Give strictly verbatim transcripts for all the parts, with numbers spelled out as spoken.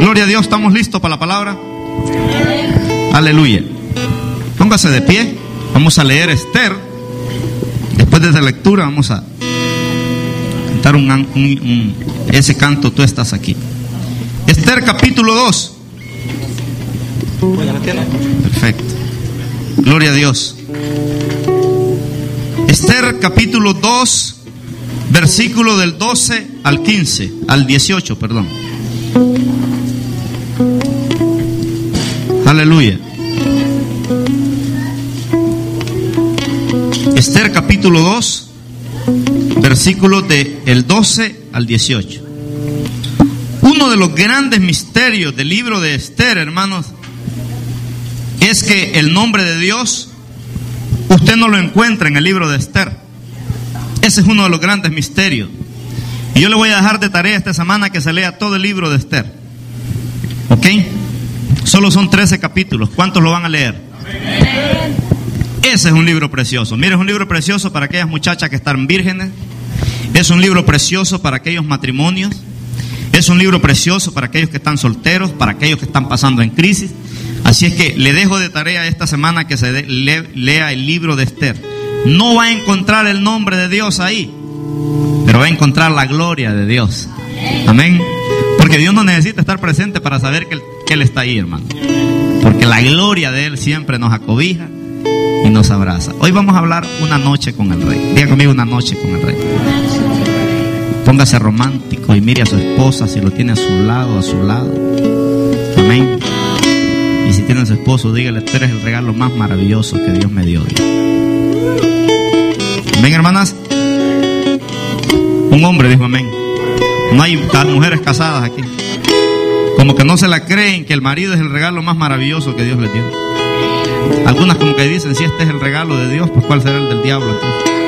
Gloria a Dios, ¿estamos listos para la palabra? Aleluya. Póngase de pie. Vamos a leer Esther. Después de esa lectura vamos a cantar un, un, un, ese canto, tú estás aquí. Esther capítulo dos. Perfecto. Gloria a Dios. Esther capítulo dos, versículo del doce al quince, al dieciocho, perdón. Aleluya. Esther capítulo dos, versículos del doce al dieciocho. Uno de los grandes misterios del libro de Esther, hermanos, es que el nombre de Dios usted no lo encuentra en el libro de Esther. Ese es uno de los grandes misterios. Y yo le voy a dejar de tarea esta semana que se lea todo el libro de Esther. ¿Ok? Solo son trece capítulos. ¿Cuántos lo van a leer? Amén. Ese es un libro precioso. Mire, es un libro precioso para aquellas muchachas que están vírgenes. Es un libro precioso para aquellos matrimonios. Es un libro precioso para aquellos que están solteros, para aquellos que están pasando en crisis. Así es que le dejo de tarea esta semana que se de, le, lea el libro de Esther. No va a encontrar el nombre de Dios ahí, pero va a encontrar la gloria de Dios. Amén. Porque Dios no necesita estar presente para saber que él, que él está ahí, hermano. Porque la gloria de Él siempre nos acobija y nos abraza. Hoy vamos a hablar una noche con el Rey. Diga conmigo, una noche con el Rey. Póngase romántico y mire a su esposa, si lo tiene a su lado, a su lado. Amén. Y si tiene a su esposo, dígale: tú eres el regalo más maravilloso que Dios me dio. Amén, hermanas. Un hombre dijo amén. No hay mujeres casadas aquí. Como que no se la creen que el marido es el regalo más maravilloso que Dios les dio. Algunas como que dicen: si este es el regalo de Dios, pues ¿cuál será el del diablo aquí?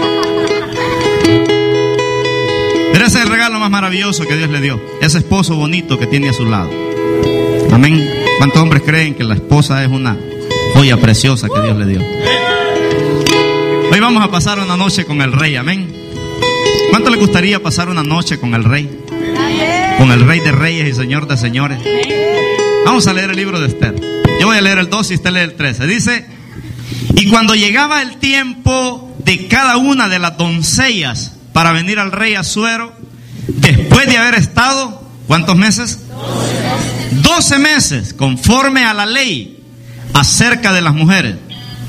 Pero ese es el regalo más maravilloso que Dios le dio. Ese esposo bonito que tiene a su lado. Amén. ¿Cuántos hombres creen que la esposa es una joya preciosa que Dios le dio? Hoy vamos a pasar una noche con el Rey. Amén. ¿Cuánto le gustaría pasar una noche con el Rey? Con el Rey de Reyes y Señor de Señores. Vamos a leer el libro de Esther. Yo voy a leer el doce y usted lee el trece. Dice: y cuando llegaba el tiempo de cada una de las doncellas para venir al rey Asuero, después de haber estado, ¿cuántos meses? Doce meses, conforme a la ley acerca de las mujeres.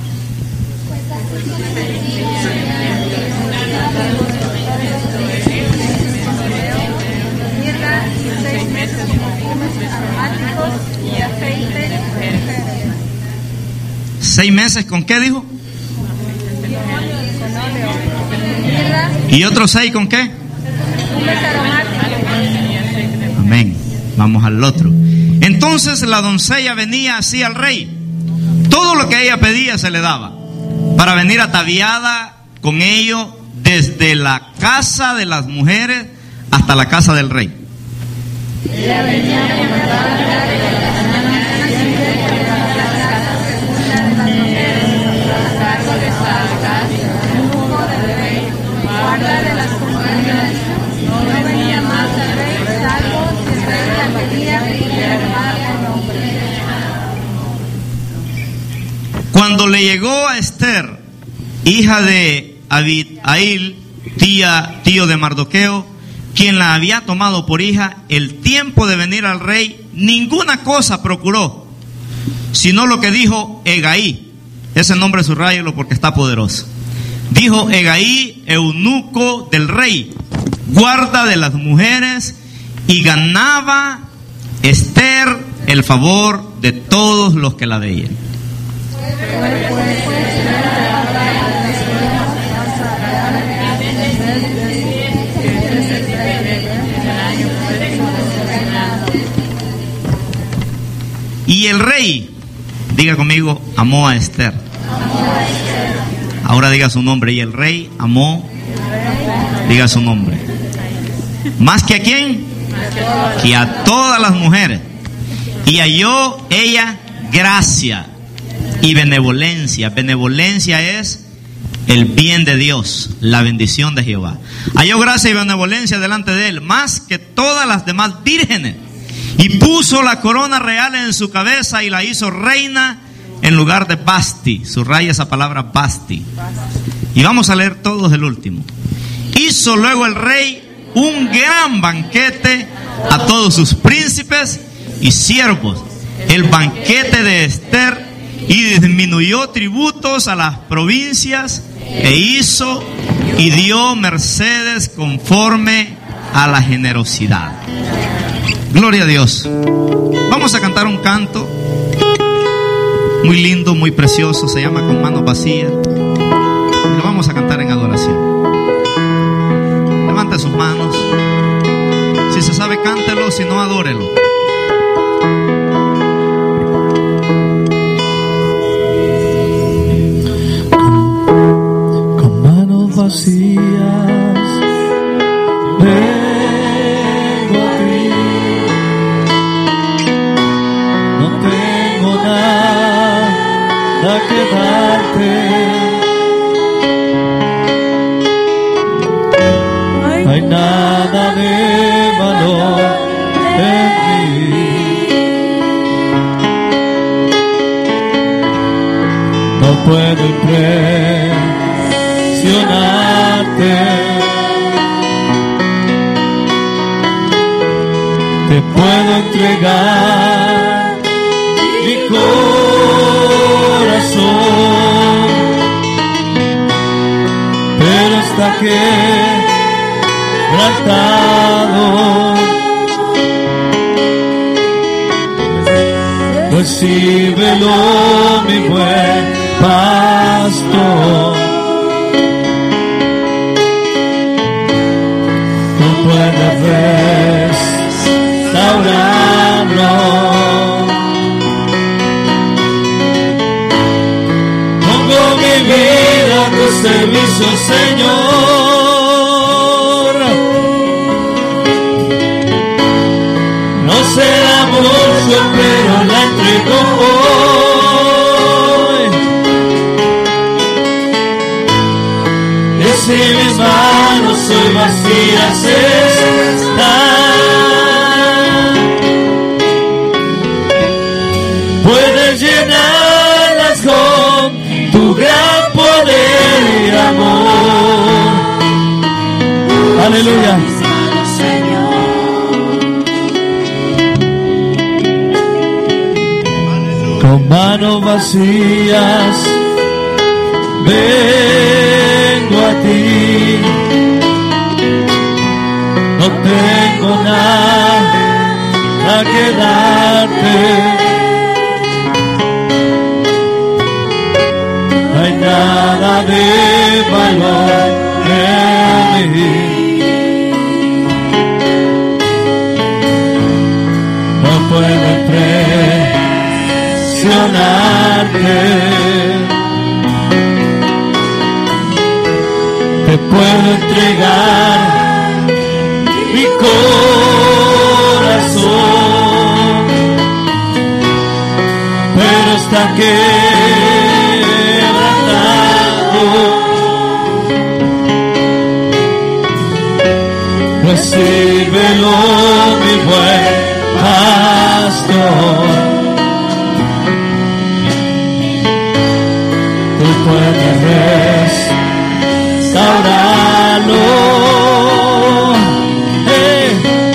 ¿Seis meses con qué dijo? ¿Y otros seis con qué? Amén. Vamos al otro. Entonces la doncella venía así al rey. Todo lo que ella pedía se le daba, para venir ataviada con ello desde la casa de las mujeres hasta la casa del rey. Ella venía a Cuando le llegó a Esther, hija de Abihail, tía, tío de Mardoqueo, quien la había tomado por hija, el tiempo de venir al rey, ninguna cosa procuró, sino lo que dijo Hegai. Ese nombre subrayelo porque está poderoso. Dijo Hegai, eunuco del rey, guarda de las mujeres, y ganaba Esther el favor de todos los que la veían. Y el rey, diga conmigo, amó a Esther. Ahora diga su nombre. Y el rey amó, diga su nombre. ¿Más que a quién? Que a todas las mujeres. Y halló ella gracia y benevolencia. Benevolencia es el bien de Dios, la bendición de Jehová. Halló gracia y benevolencia delante de él, más que todas las demás vírgenes. Y puso la corona real en su cabeza y la hizo reina en lugar de Basti. Subraya esa palabra Basti. Y vamos a leer todos el último. Hizo luego el rey un gran banquete a todos sus príncipes y siervos, el banquete de Ester, y disminuyó tributos a las provincias e hizo y dio mercedes conforme a la generosidad. Gloria a Dios. Vamos a cantar un canto muy lindo, muy precioso, se llama Con manos vacías, y lo vamos a cantar en adoración. Levante sus manos. Si se sabe, cántelo, si no, adórelo. Con, con manos vacías vengo a ti, no tengo nada que darte. No hay nada de valor en mí. No puedo impresionarte. Te puedo entregar mi corazón, pero hasta que tratado, recíbelo, mi buen pastor. Tú puedes restaurarlo. Pongo mi vida a tu servicio, Señor. Será mucho, pero la entrego hoy. Es si mis manos hoy vacías están, puedes llenarlas con tu gran poder y amor. Aleluya. Con manos vacías vengo a ti, no tengo nada que darte, no hay nada de valor en mí, no puedo entrar te puedo entregar mi corazón, pero hasta que recíbelo, mi buen pastor. Puedes restaurarlo. Hey.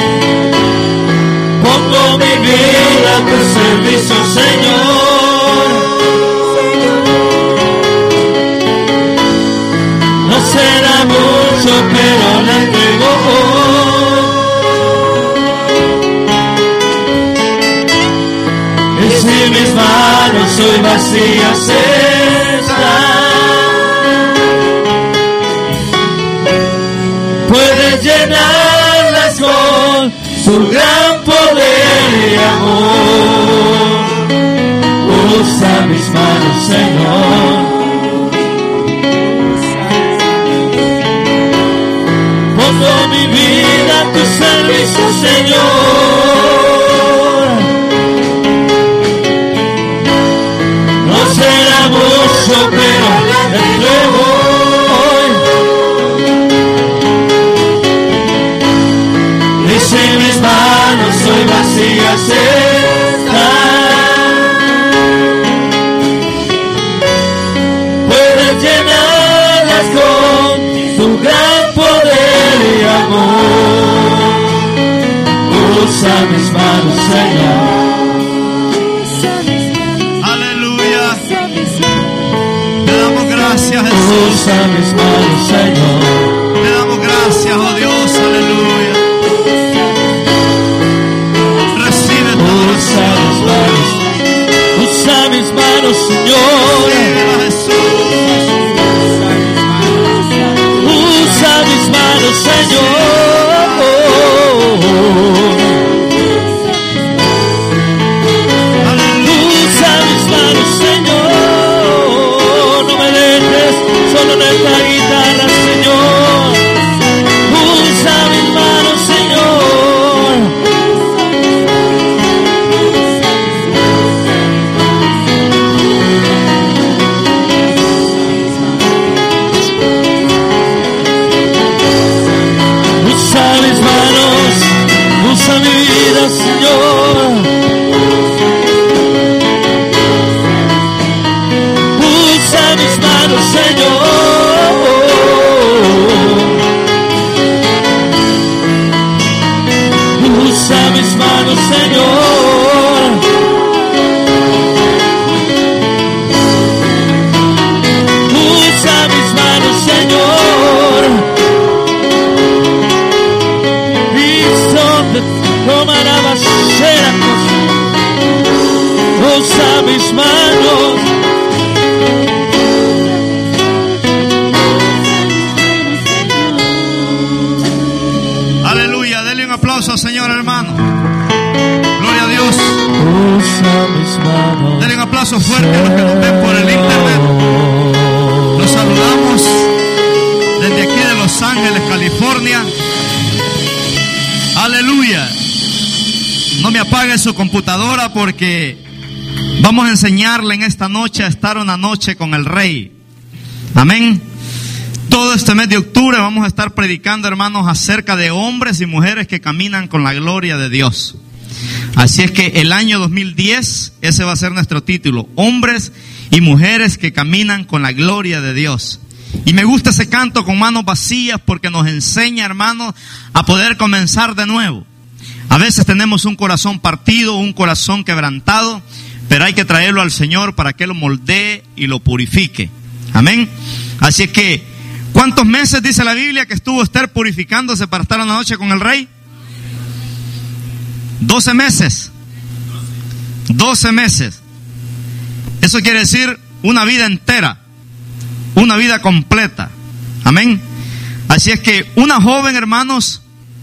Pongo mi vida a tu servicio, Señor. No será mucho, pero le entrego hoy. Y si mis manos hoy vacías puedes llenarlas con su gran poder y amor. Usa mis manos, Señor. Pongo mi vida a tu servicio, Señor. No será mucho, pero te entrego. Mis manos soy Usa mis manos, Señor. Aleluya. Te damos gracias, Jesús. Usa mis manos, Señor. Te damos gracias, oh Dios. Aleluya. Recibe tu Usa mis manos. Usa mis manos, Señor. Recíbela, Jesús. Usa mis manos, Señor. Usa mis manos, Señor. No me dejes solo en esta guitarra, Señor. Usa mis manos, Señor. Usa mis manos, usa mi vida, Señor. Usa mis manos, Señor. Usa mis manos, Señor. Usa mis manos, Señor. Usa mis manos. Aleluya. Dele un aplauso, Señor, hermano. Gloria a Dios. Usa mis manos. Dele un aplauso fuerte a los que nos ven por el internet. Los saludamos desde aquí de Los Ángeles, California. Aleluya. No me apague su computadora porque vamos a enseñarle en esta noche a estar una noche con el Rey. Amén. Todo este mes de octubre vamos a estar predicando, hermanos, acerca de hombres y mujeres que caminan con la gloria de Dios. Así es que el año dos mil diez, ese va a ser nuestro título: hombres y mujeres que caminan con la gloria de Dios. Y me gusta ese canto, con manos vacías, porque nos enseña, hermanos, a poder comenzar de nuevo. A veces tenemos un corazón partido, un corazón quebrantado, pero hay que traerlo al Señor para que lo moldee y lo purifique. Amén. Así es que, ¿cuántos meses dice la Biblia que estuvo Esther purificándose para estar una noche con el rey? Doce meses. Doce meses. Eso quiere decir una vida entera, una vida completa. Amén. Así es que una joven, hermanos,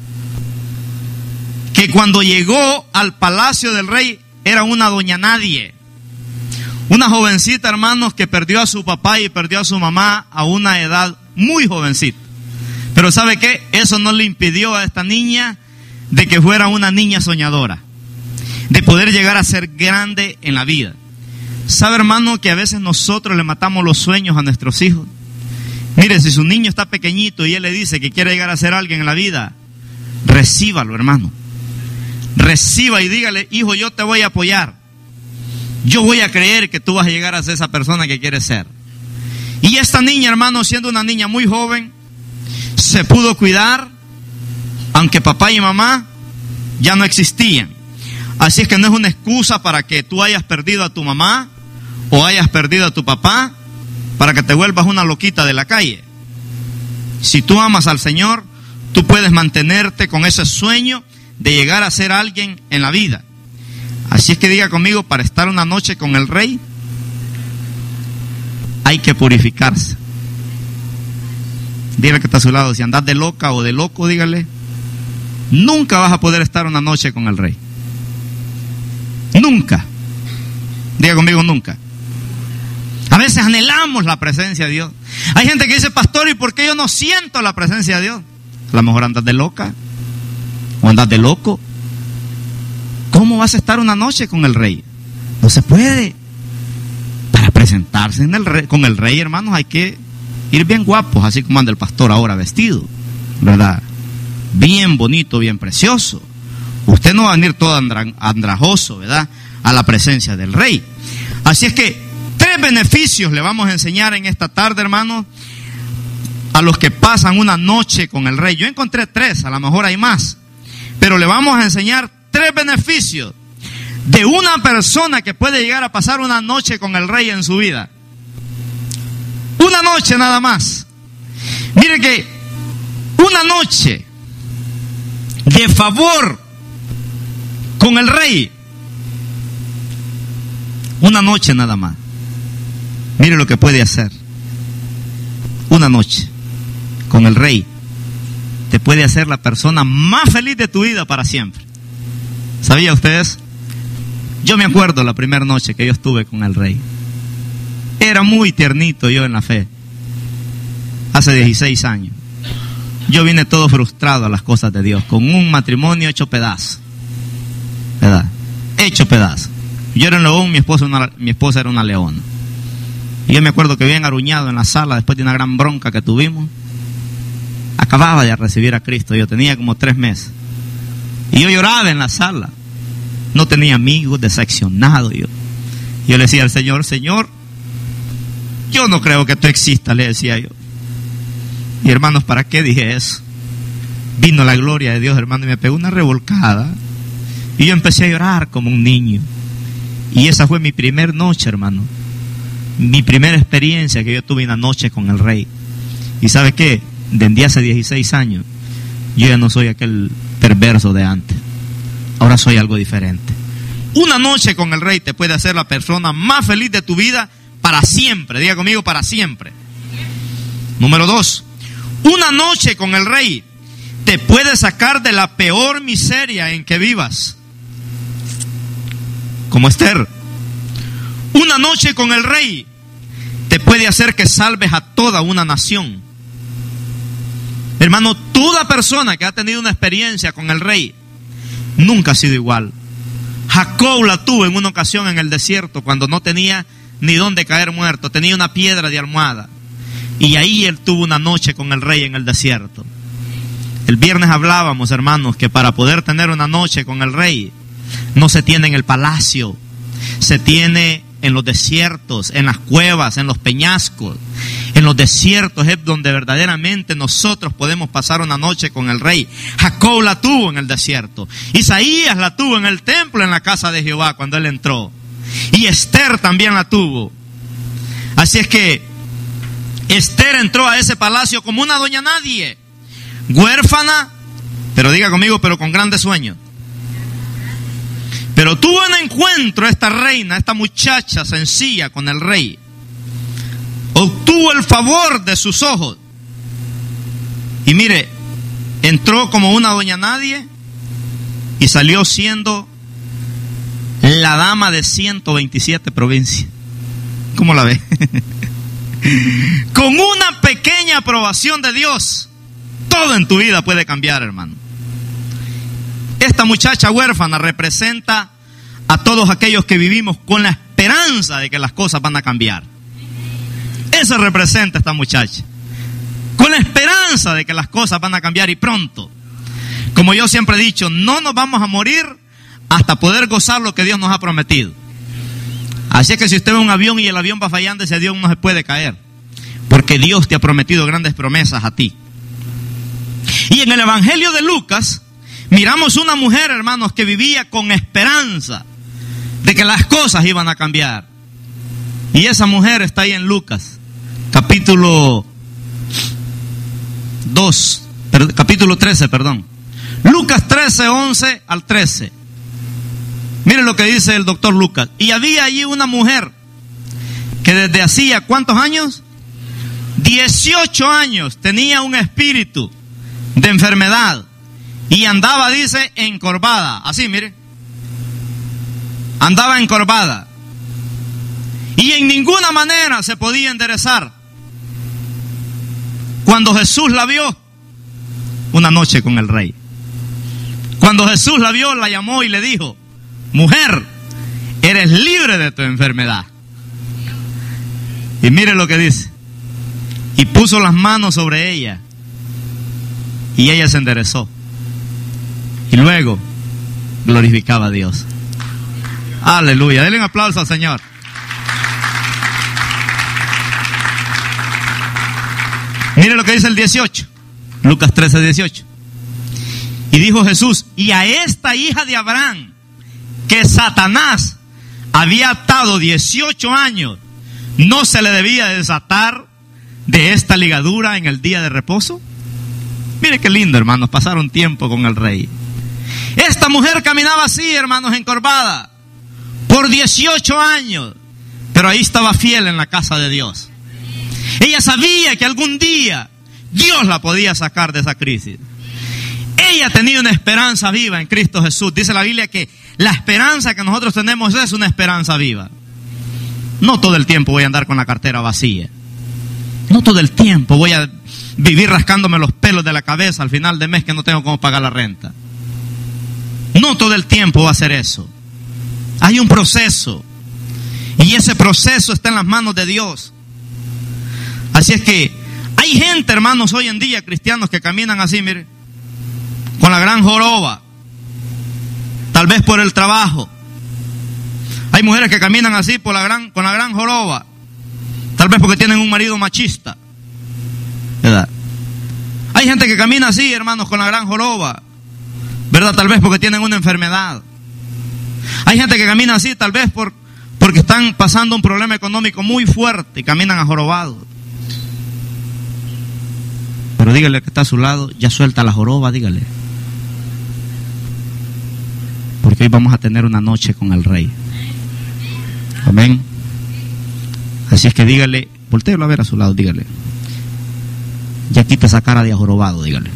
que cuando llegó al palacio del rey era una doña nadie. Una jovencita, hermanos, que perdió a su papá y perdió a su mamá a una edad muy jovencita. Pero ¿sabe qué? Eso no le impidió a esta niña de que fuera una niña soñadora, de poder llegar a ser grande en la vida. ¿Sabe, hermano, que a veces nosotros le matamos los sueños a nuestros hijos? Mire, si su niño está pequeñito y él le dice que quiere llegar a ser alguien en la vida, recíbalo, hermano. Reciba y dígale: hijo, yo te voy a apoyar. Yo voy a creer que tú vas a llegar a ser esa persona que quieres ser. Y esta niña, hermano, siendo una niña muy joven, se pudo cuidar, aunque papá y mamá ya no existían. Así es que no es una excusa para que tú hayas perdido a tu mamá o hayas perdido a tu papá para que te vuelvas una loquita de la calle. Si tú amas al Señor, tú puedes mantenerte con ese sueño de llegar a ser alguien en la vida. Así es que diga conmigo: para estar una noche con el Rey hay que purificarse. Dígale que está a su lado: si andas de loca o de loco, dígale, nunca vas a poder estar una noche con el Rey. Nunca. Diga conmigo: nunca. A veces anhelamos la presencia de Dios. Hay gente que dice: pastor, ¿y por qué yo no siento la presencia de Dios? A lo mejor andas de loca o andas de loco. ¿Cómo vas a estar una noche con el Rey? No se puede. Para presentarse en el rey, con el Rey, hermanos, hay que ir bien guapos, así como anda el pastor ahora vestido, ¿verdad? Bien bonito, bien precioso. Usted no va a venir todo andra, andrajoso, ¿verdad?, a la presencia del Rey. Así es que tres beneficios le vamos a enseñar en esta tarde, hermanos, a los que pasan una noche con el Rey. Yo encontré tres, a lo mejor hay más, pero le vamos a enseñar tres beneficios de una persona que puede llegar a pasar una noche con el rey en su vida. Una noche nada más. Mire que una noche de favor con el rey, una noche nada más. Mire lo que puede hacer. Una noche con el rey te puede hacer la persona más feliz de tu vida para siempre. ¿Sabía ustedes? Yo me acuerdo la primera noche que yo estuve con el rey. Era muy tiernito yo en la fe. Hace dieciséis años. Yo vine todo frustrado a las cosas de Dios, con un matrimonio hecho pedazo. ¿Verdad? Hecho pedazo. Yo era un león, mi esposa, una, mi esposa era una leona. Y yo me acuerdo que bien aruñado en la sala, después de una gran bronca que tuvimos. Acababa de recibir a Cristo, yo tenía como tres meses. Y yo lloraba en la sala. No tenía amigos, decepcionado yo. Yo le decía al Señor, Señor, yo no creo que tú existas, le decía yo. Y hermanos, ¿para qué dije eso? Vino la gloria de Dios, hermano, y me pegó una revolcada. Y yo empecé a llorar como un niño. Y esa fue mi primer noche, hermano. Mi primera experiencia que yo tuve una noche con el rey. ¿Y sabe qué? Desde hace dieciséis años, yo ya no soy aquel perverso de antes. Ahora soy algo diferente. Una noche con el rey te puede hacer la persona más feliz de tu vida para siempre. Diga conmigo, para siempre. Número dos. Una noche con el rey te puede sacar de la peor miseria en que vivas. Como Esther. Una noche con el rey te puede hacer que salves a toda una nación. Hermano, toda persona que ha tenido una experiencia con el rey nunca ha sido igual. Jacob la tuvo en una ocasión en el desierto cuando no tenía ni dónde caer muerto, tenía una piedra de almohada. Y ahí él tuvo una noche con el rey en el desierto. El viernes hablábamos, hermanos, que para poder tener una noche con el rey no se tiene en el palacio, se tiene en los desiertos, en las cuevas, en los peñascos. En los desiertos es donde verdaderamente nosotros podemos pasar una noche con el rey. Jacob la tuvo en el desierto. Isaías la tuvo en el templo, en la casa de Jehová, cuando él entró. Y Esther también la tuvo. Así es que Esther entró a ese palacio como una doña nadie, huérfana, pero diga conmigo, pero con grandes sueños. Pero tuvo un encuentro esta reina, esta muchacha sencilla con el rey. Obtuvo el favor de sus ojos. Y mire, entró como una doña nadie y salió siendo la dama de ciento veintisiete provincias. ¿Cómo la ve? Con una pequeña aprobación de Dios, todo en tu vida puede cambiar, hermano. Esta muchacha huérfana representa a todos aquellos que vivimos con la esperanza de que las cosas van a cambiar. Eso representa esta muchacha, con la esperanza de que las cosas van a cambiar y pronto. Como yo siempre he dicho, no nos vamos a morir hasta poder gozar lo que Dios nos ha prometido. Así es que si usted ve un avión y el avión va fallando, ese avión no se puede caer, porque Dios te ha prometido grandes promesas a ti. Y en el Evangelio de Lucas miramos una mujer, hermanos, que vivía con esperanza de que las cosas iban a cambiar. Y esa mujer está ahí en Lucas, capítulo dos, capítulo trece, perdón. Lucas trece, once al trece. Miren lo que dice el doctor Lucas. Y había allí una mujer que desde hacía, ¿cuántos años? dieciocho años tenía un espíritu de enfermedad. Y andaba, dice, encorvada. Así, mire. Andaba encorvada. Y en ninguna manera se podía enderezar. Cuando Jesús la vio, una noche con el rey. Cuando Jesús la vio, la llamó y le dijo: mujer, eres libre de tu enfermedad. Y mire lo que dice. Y puso las manos sobre ella. Y ella se enderezó. Y luego glorificaba a Dios. Aleluya. Denle un aplauso al Señor. Mire lo que dice el dieciocho. Lucas trece, dieciocho. Y dijo Jesús, y a esta hija de Abraham, que Satanás había atado dieciocho años, ¿no se le debía desatar de esta ligadura en el día de reposo? Mire qué lindo, hermanos, pasar un tiempo con el rey. Esta mujer caminaba así, hermanos, encorvada, por dieciocho años, pero ahí estaba fiel en la casa de Dios. Ella sabía que algún día Dios la podía sacar de esa crisis. Ella tenía una esperanza viva en Cristo Jesús. Dice la Biblia que la esperanza que nosotros tenemos es una esperanza viva. No todo el tiempo voy a andar con la cartera vacía. No todo el tiempo voy a vivir rascándome los pelos de la cabeza al final de mes que no tengo cómo pagar la renta. No todo el tiempo va a ser eso. Hay un proceso. Y ese proceso está en las manos de Dios. Así es que hay gente, hermanos, hoy en día, cristianos, que caminan así, mire, con la gran joroba, tal vez por el trabajo. Hay mujeres que caminan así por la gran, con la gran joroba, tal vez porque tienen un marido machista, ¿verdad? Hay gente que camina así, hermanos, con la gran joroba, ¿verdad? Tal vez porque tienen una enfermedad. Hay gente que camina así, tal vez por, porque están pasando un problema económico muy fuerte y caminan ajorobados. Pero dígale al que está a su lado, ya suelta la joroba, dígale. Porque hoy vamos a tener una noche con el Rey. Amén. Así es que dígale, voltéelo a ver a su lado, dígale. Ya quita esa cara de ajorobado, dígale.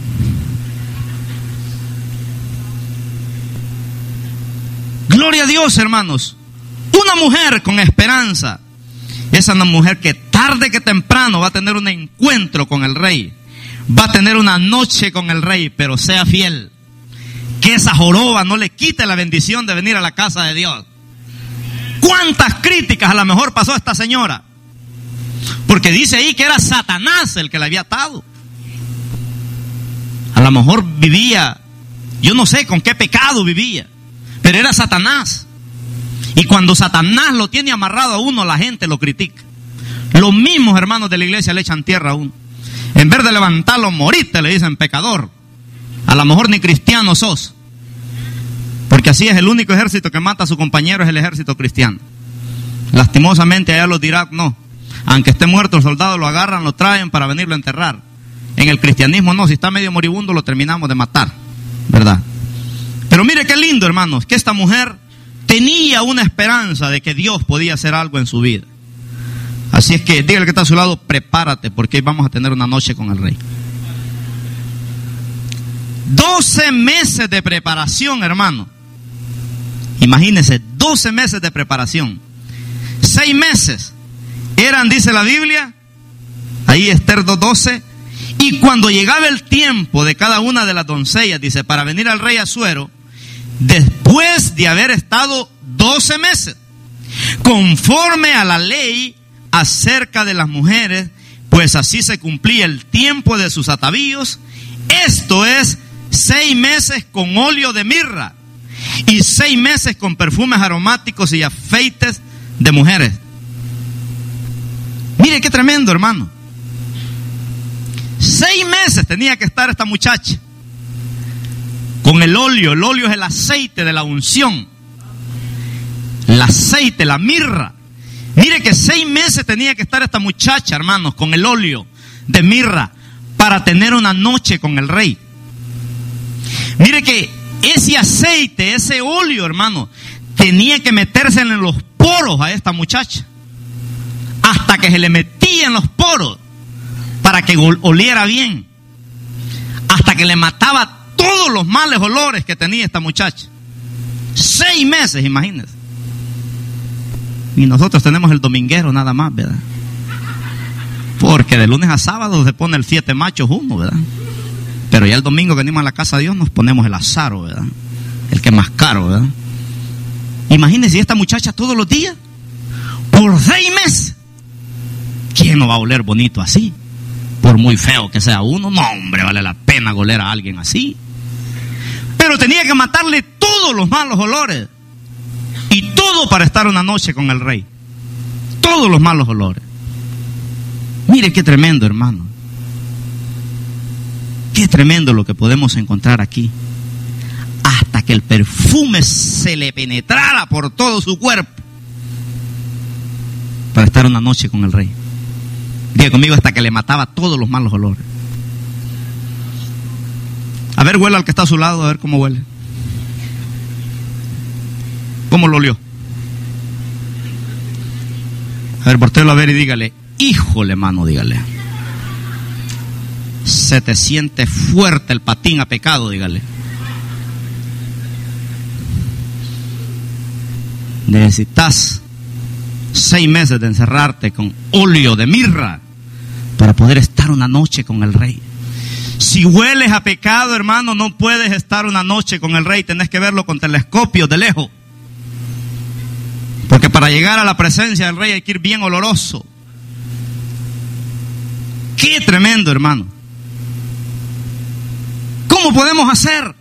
Gloria a Dios, hermanos. Una mujer con esperanza. Esa es una mujer que tarde que temprano va a tener un encuentro con el Rey. Va a tener una noche con el Rey, pero sea fiel. Que esa joroba no le quite la bendición de venir a la casa de Dios. ¿Cuántas críticas a lo mejor pasó esta señora? Porque dice ahí que era Satanás el que la había atado. A lo mejor vivía, yo no sé con qué pecado vivía, pero era Satanás. Y cuando Satanás lo tiene amarrado a uno, la gente lo critica. Los mismos hermanos de la iglesia le echan tierra a uno. En vez de levantarlo, moriste, le dicen pecador. A lo mejor ni cristiano sos. Porque así es, el único ejército que mata a su compañero es el ejército cristiano. Lastimosamente allá los dirá, no. Aunque esté muerto el soldado, lo agarran, lo traen para venirlo a enterrar. En el cristianismo no, si está medio moribundo lo terminamos de matar, ¿verdad? Pero mire qué lindo, hermanos, que esta mujer tenía una esperanza de que Dios podía hacer algo en su vida. Así es que dígale que está a su lado, prepárate, porque hoy vamos a tener una noche con el Rey. doce meses de preparación, hermano. Imagínense, doce meses de preparación. seis meses eran, dice la Biblia, ahí Esther dos doce, y cuando llegaba el tiempo de cada una de las doncellas, dice, para venir al rey Asuero, después de haber estado doce meses, conforme a la ley acerca de las mujeres, pues así se cumplía el tiempo de sus atavíos, esto es, seis meses con óleo de mirra, y seis meses con perfumes aromáticos y afeites de mujeres. Mire qué tremendo, hermano. Seis meses tenía que estar esta muchacha con el óleo. El óleo es el aceite de la unción. El aceite, la mirra. Mire que seis meses tenía que estar esta muchacha, hermanos, con el óleo de mirra para tener una noche con el Rey. Mire que ese aceite, ese óleo, hermano, tenía que meterse en los poros a esta muchacha. Hasta que se le metía en los poros para que oliera bien. Hasta que le mataba todos los males olores que tenía esta muchacha. Seis meses, imagínense. Y nosotros tenemos el dominguero nada más, ¿verdad? Porque de lunes a sábado se pone el siete machos uno, ¿verdad? Pero ya el domingo venimos a la casa de Dios, nos ponemos el azaro, ¿verdad? El que es más caro, ¿verdad? Imagínense esta muchacha todos los días, por seis meses. ¿Quién no va a oler bonito así? Por muy feo que sea uno, no, hombre, vale la pena oler a alguien así. Pero tenía que matarle todos los malos olores. Y todo para estar una noche con el Rey. Todos los malos olores. Mire qué tremendo, hermano. Qué tremendo lo que podemos encontrar aquí. hasta que el perfume se le penetrara por todo su cuerpo para estar una noche con el rey. Diga conmigo, hasta que le mataba todos los malos olores. A ver, huele al que está a su lado, a ver cómo huele. ¿Cómo lo olió? A ver, voltéelo a ver y dígale, híjole, mano, dígale. Se te siente fuerte el patín a pecado, dígale. Necesitas seis meses de encerrarte con óleo de mirra para poder estar una noche con el rey. Si hueles a pecado, hermano, no puedes estar una noche con el rey. Tenés que verlo con telescopio de lejos. Porque para llegar a la presencia del rey hay que ir bien oloroso. ¡Qué tremendo, hermano! ¿Cómo podemos hacer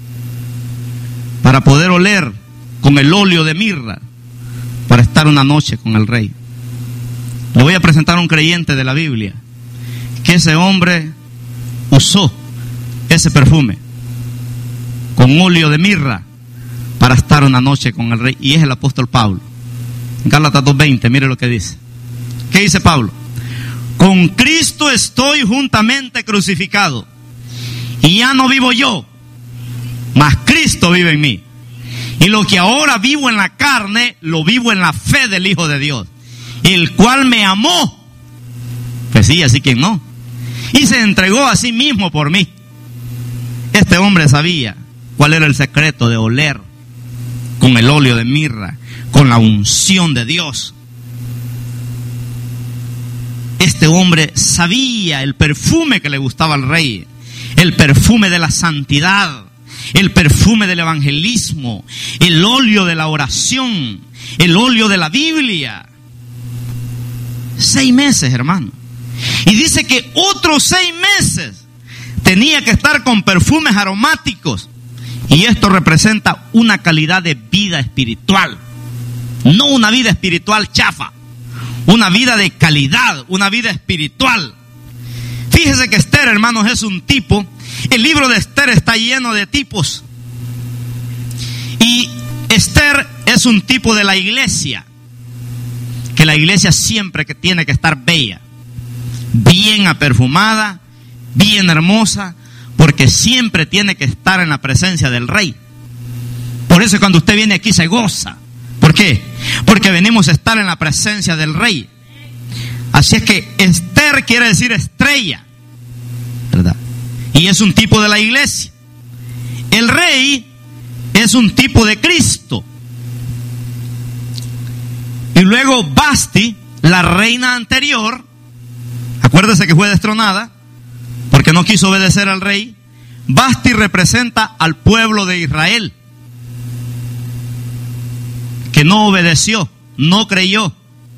para poder oler con el óleo de mirra para estar una noche con el rey? Le voy a presentar a un creyente de la Biblia que ese hombre usó ese perfume con óleo de mirra para estar una noche con el rey, y es el apóstol Pablo. En Gálatas dos veinte, mire lo que dice. ¿Qué dice Pablo? Con Cristo estoy juntamente crucificado, y ya no vivo yo, mas Cristo vive en mí. Y lo que ahora vivo en la carne, lo vivo en la fe del Hijo de Dios, el cual me amó. Pues sí, así que no. Y se entregó a sí mismo por mí. Este hombre sabía cuál era el secreto de oler con el óleo de mirra, con la unción de Dios. Este hombre sabía el perfume que le gustaba al rey, el perfume de la santidad, el perfume del evangelismo, el óleo de la oración, el óleo de la Biblia. Seis meses, hermano. Y dice que otros seis meses tenía que estar con perfumes aromáticos. Y esto representa una calidad de vida espiritual. No una vida espiritual chafa. Una vida de calidad, una vida espiritual. Fíjese que Esther, hermanos, es un tipo. El libro de Esther está lleno de tipos. Y Esther es un tipo de la iglesia. Que la iglesia siempre que tiene que estar bella, bien aperfumada, bien hermosa, porque siempre tiene que estar en la presencia del rey. Por eso cuando usted viene aquí se goza. ¿Por qué? Porque venimos a estar en la presencia del rey. Así es que Esther quiere decir estrella, ¿verdad? Y es un tipo de la iglesia. El rey es un tipo de Cristo. Y luego Vasti, la reina anterior, acuérdese que fue destronada porque no quiso obedecer al rey. Vasti representa al pueblo de Israel, que no obedeció, no creyó,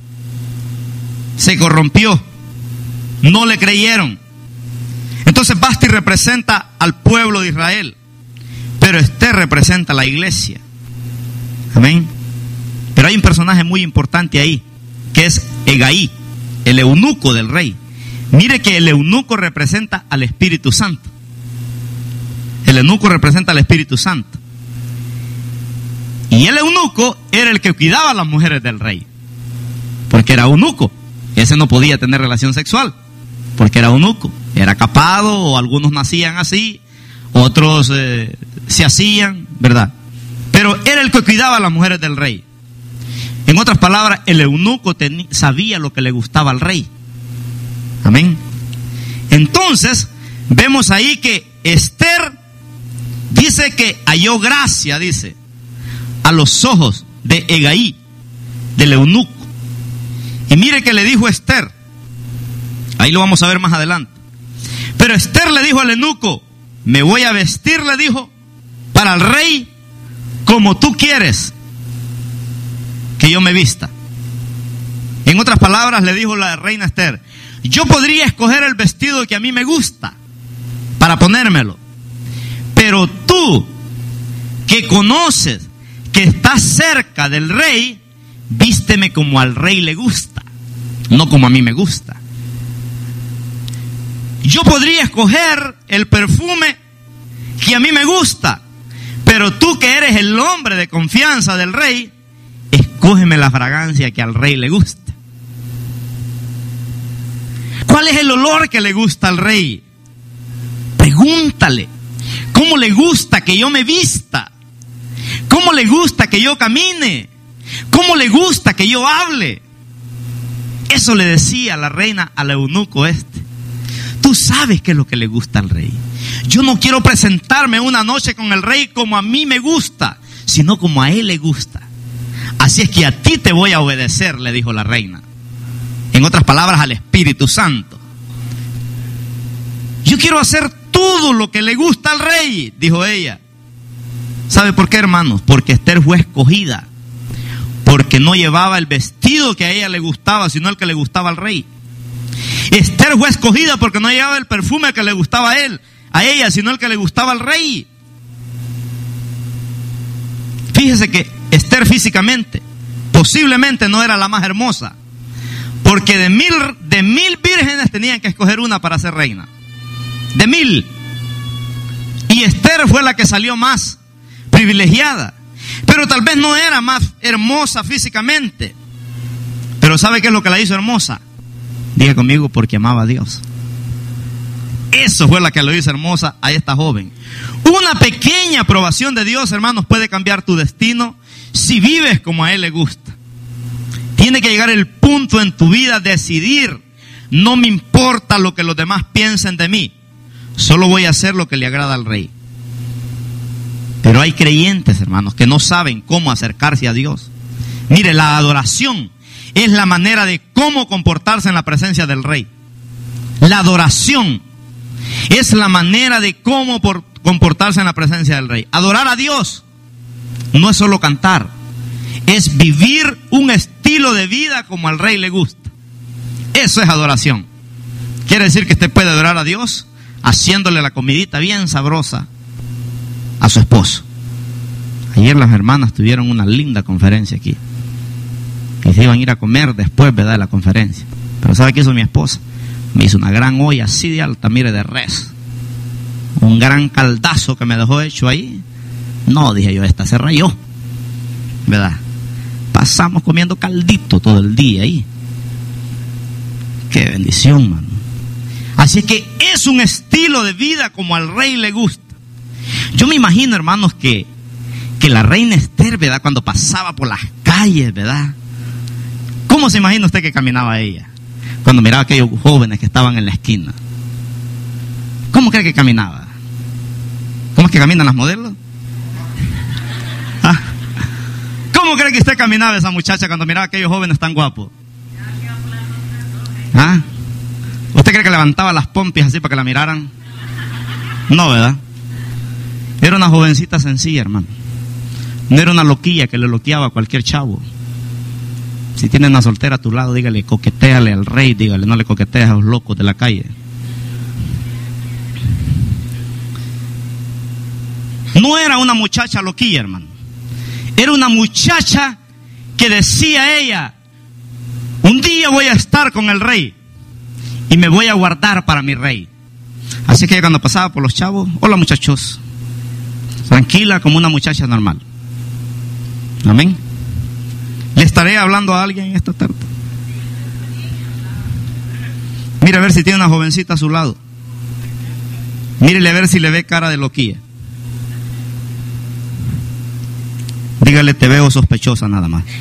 se corrompió, no le creyeron. Entonces Vasti representa al pueblo de Israel, pero Esther representa a la iglesia. Amén. Pero hay un personaje muy importante ahí, que es Hegai, el eunuco del rey. Mire que el eunuco representa al Espíritu Santo. El eunuco representa al Espíritu Santo. Y el eunuco era el que cuidaba a las mujeres del rey, porque era eunuco. Ese no podía tener relación sexual, porque era eunuco. Era capado, o algunos nacían así, otros eh, se hacían, ¿verdad? Pero era el que cuidaba a las mujeres del rey. En otras palabras, el eunuco tenía, sabía lo que le gustaba al rey. Amén. Entonces, vemos ahí que Esther dice que halló gracia, dice, a los ojos de Hegai, del eunuco. Y mire que le dijo Esther, ahí lo vamos a ver más adelante. Pero Esther le dijo al eunuco, me voy a vestir, le dijo, para el rey como tú quieres que yo me vista. En otras palabras, le dijo la reina Esther, yo podría escoger el vestido que a mí me gusta para ponérmelo, pero tú, que conoces que estás cerca del rey, vísteme como al rey le gusta, no como a mí me gusta. Yo podría escoger el perfume que a mí me gusta, Pero tú que eres el hombre de confianza del rey, escógeme la fragancia que al rey le gusta. ¿Cuál es el olor que le gusta al rey? Pregúntale. ¿Cómo le gusta que yo me vista? ¿Cómo le gusta que yo camine? ¿Cómo le gusta que yo hable? Eso le decía la reina al eunuco este. Tú sabes qué es lo que le gusta al rey. Yo no quiero presentarme una noche con el rey como a mí me gusta, sino como a él le gusta. Así es que a ti te voy a obedecer, le dijo la reina. En otras palabras, al Espíritu Santo. Yo quiero hacer todo lo que le gusta al rey, dijo ella. ¿Sabe por qué, hermanos? Porque Esther fue escogida. Porque no llevaba el vestido que a ella le gustaba, sino el que le gustaba al rey. Esther fue escogida porque no llevaba el perfume que le gustaba a él, a ella, sino el que le gustaba al rey. Fíjese que Esther físicamente, posiblemente no era la más hermosa, porque de mil, de mil vírgenes tenían que escoger una para ser reina. De mil. Y Esther fue la que salió más privilegiada. Pero tal vez no era más hermosa físicamente. Pero ¿sabe qué es lo que la hizo hermosa? Diga conmigo, porque amaba a Dios. Eso fue la que lo hizo hermosa a esta joven. Una pequeña aprobación de Dios, hermanos, puede cambiar tu destino si vives como a Él le gusta. Tiene que llegar el punto en tu vida de decidir: no me importa lo que los demás piensen de mí, solo voy a hacer lo que le agrada al rey. Pero hay creyentes, hermanos, que no saben cómo acercarse a Dios. Mire, la adoración es la manera de cómo comportarse en la presencia del rey. La adoración es la manera de cómo por comportarse en la presencia del rey. Adorar a Dios no es solo cantar, es vivir un estilo de vida como al rey le gusta. Eso es adoración. Quiere decir que usted puede adorar a Dios haciéndole la comidita bien sabrosa a su esposo. Ayer las hermanas tuvieron una linda conferencia aquí y se iban a ir a comer después, ¿verdad?, de la conferencia. Pero ¿sabe qué hizo mi esposa? Me hizo una gran olla así de alta, mire, de res, un gran caldazo que me dejó hecho ahí. No, dije yo, esta se rayó, ¿verdad? Pasamos comiendo caldito todo el día ahí. Qué bendición, mano. Así que es un estilo de vida como al rey le gusta. Yo me imagino, hermanos, que, que la reina Esther, ¿verdad?, cuando pasaba por las calles, ¿verdad? ¿Cómo se imagina usted que caminaba ella? Cuando miraba a aquellos jóvenes que estaban en la esquina. ¿Cómo cree que caminaba? ¿Cómo es que caminan las modelos? ¿Ah? ¿Cómo cree que usted caminaba esa muchacha cuando miraba a aquellos jóvenes tan guapos? ¿Ah? ¿Usted cree que levantaba las pompis así para que la miraran? No, ¿verdad? Era una jovencita sencilla, hermano. No era una loquilla que le loqueaba a cualquier chavo. Si tiene una soltera a tu lado, dígale, coquetéale al rey, dígale, no le coquetees a los locos de la calle. No era una muchacha loquilla, hermano. Era una muchacha que decía ella: un día voy a estar con el rey y me voy a guardar para mi rey. Así que cuando pasaba por los chavos: hola muchachos, tranquila como una muchacha normal. Amén. ¿Le estaré hablando a alguien esta tarde? Mire a ver si tiene una jovencita a su lado. Mírele a ver si le ve cara de loquilla. Dígale: te veo sospechosa, nada más.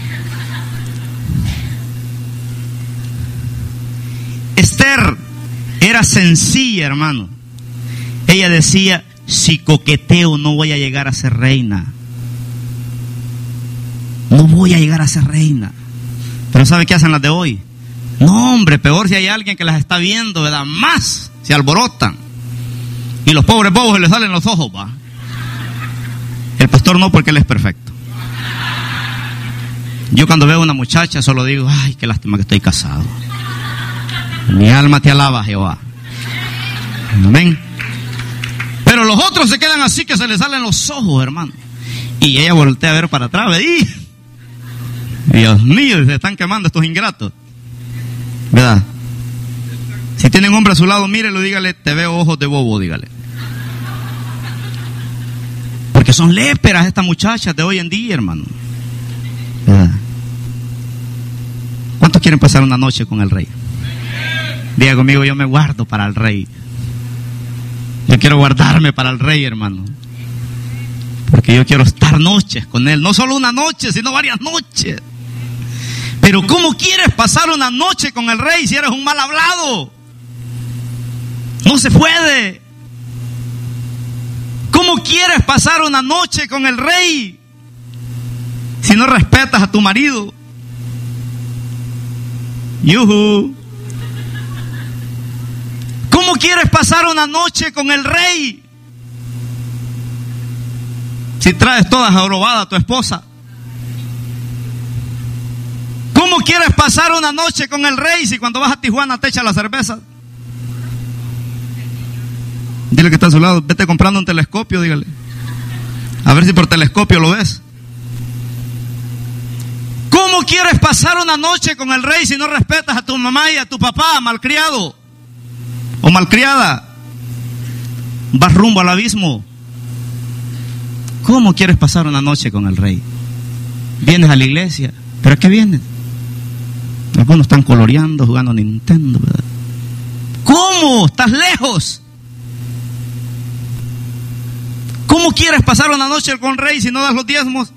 Esther era sencilla, hermano. Ella decía: si coqueteo no voy a llegar a ser reina. No voy a llegar a ser reina. Pero ¿sabe qué hacen las de hoy? No, hombre, peor si hay alguien que las está viendo, ¿verdad? Más se alborotan. Y los pobres bobos se les salen los ojos, va. El pastor no, porque él es perfecto. Yo cuando veo a una muchacha solo digo: ay, qué lástima que estoy casado. Mi alma te alaba, Jehová. Amén. Pero los otros se quedan así que se les salen los ojos, hermano. Y ella voltea a ver para atrás, ¿verdad? Dios mío, se están quemando estos ingratos, ¿verdad? Si tienen hombre a su lado, mírelo, dígale: te veo ojos de bobo, dígale. Porque Porque son léperas estas muchachas de hoy en día, hermano. ¿Verdad? ¿Cuántos quieren pasar una noche con el rey? Diga conmigo, yo me guardo para el rey. Yo quiero guardarme para el rey, hermano. Porque yo quiero estar noches con él. No solo una noche, sino varias noches. Pero ¿cómo quieres pasar una noche con el rey si eres un mal hablado? No se puede. ¿Cómo quieres pasar una noche con el rey si no respetas a tu marido? Yuhu. ¿Cómo quieres pasar una noche con el rey si traes toda jorobada a tu esposa? ¿Cómo quieres pasar una noche con el rey si cuando vas a Tijuana te echa la cerveza? Dile que está a su lado, vete comprando un telescopio, dígale. A ver si por telescopio lo ves. ¿Cómo quieres pasar una noche con el rey si no respetas a tu mamá y a tu papá, malcriado o malcriada? Vas rumbo al abismo. ¿Cómo quieres pasar una noche con el rey? Vienes a la iglesia, ¿pero a qué vienes? Algunos están coloreando, jugando Nintendo, ¿verdad? ¿Cómo? Estás lejos. ¿Cómo quieres pasar una noche con el rey si no das los diezmos?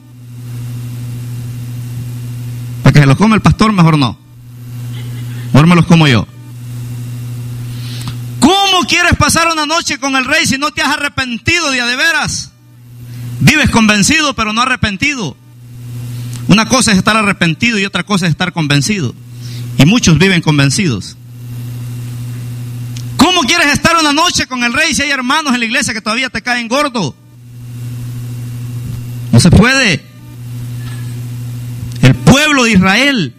Para que se los come el pastor, mejor no. Mejor me los como yo. ¿Cómo quieres pasar una noche con el rey si no te has arrepentido de a de veras? Vives convencido pero no arrepentido. Una cosa es estar arrepentido y otra cosa es estar convencido. Y muchos viven convencidos. ¿Cómo quieres estar una noche con el rey si hay hermanos en la iglesia que todavía te caen gordo? No se puede. El pueblo de Israel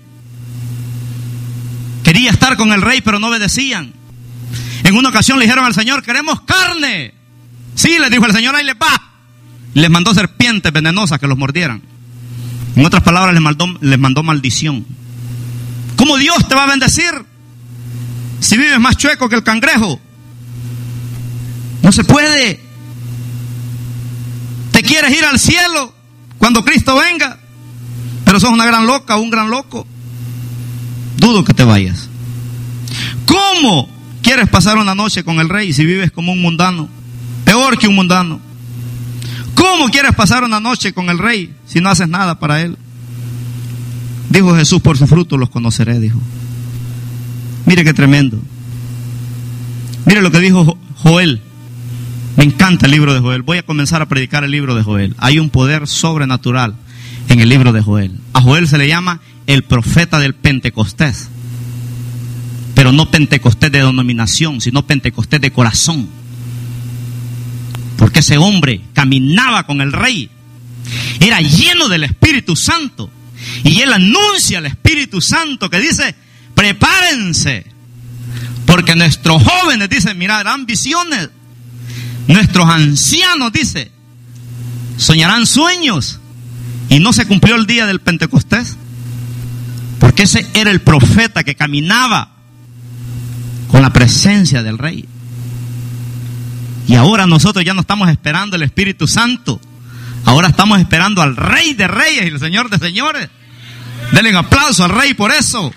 quería estar con el rey, pero no obedecían. En una ocasión le dijeron al Señor, queremos carne. Sí, les dijo el Señor, ahí les va. Les mandó serpientes venenosas que los mordieran. En otras palabras, les mandó, les mandó maldición. ¿Cómo Dios te va a bendecir si vives más chueco que el cangrejo? No se puede. ¿Te quieres ir al cielo cuando Cristo venga? Pero sos una gran loca o un gran loco. Dudo que te vayas. ¿Cómo quieres pasar una noche con el rey si vives como un mundano? Peor que un mundano. ¿Cómo quieres pasar una noche con el rey si no haces nada para él? Dijo Jesús, por su fruto los conoceré, dijo. Mire qué tremendo. Mire lo que dijo Joel. Me encanta el libro de Joel. Voy a comenzar a predicar el libro de Joel. Hay un poder sobrenatural en el libro de Joel. A Joel se le llama el profeta del Pentecostés. Pero no Pentecostés de denominación, sino Pentecostés de corazón. Porque ese hombre caminaba con el rey. Era lleno del Espíritu Santo. Y él anuncia al Espíritu Santo que dice, prepárense. Porque nuestros jóvenes, dice, mirarán visiones. Nuestros ancianos, dice, soñarán sueños. Y no se cumplió el día del Pentecostés. Porque ese era el profeta que caminaba con la presencia del rey. Y ahora nosotros ya no estamos esperando el Espíritu Santo. Ahora estamos esperando al Rey de Reyes y el Señor de Señores. Denle un aplauso al Rey por eso.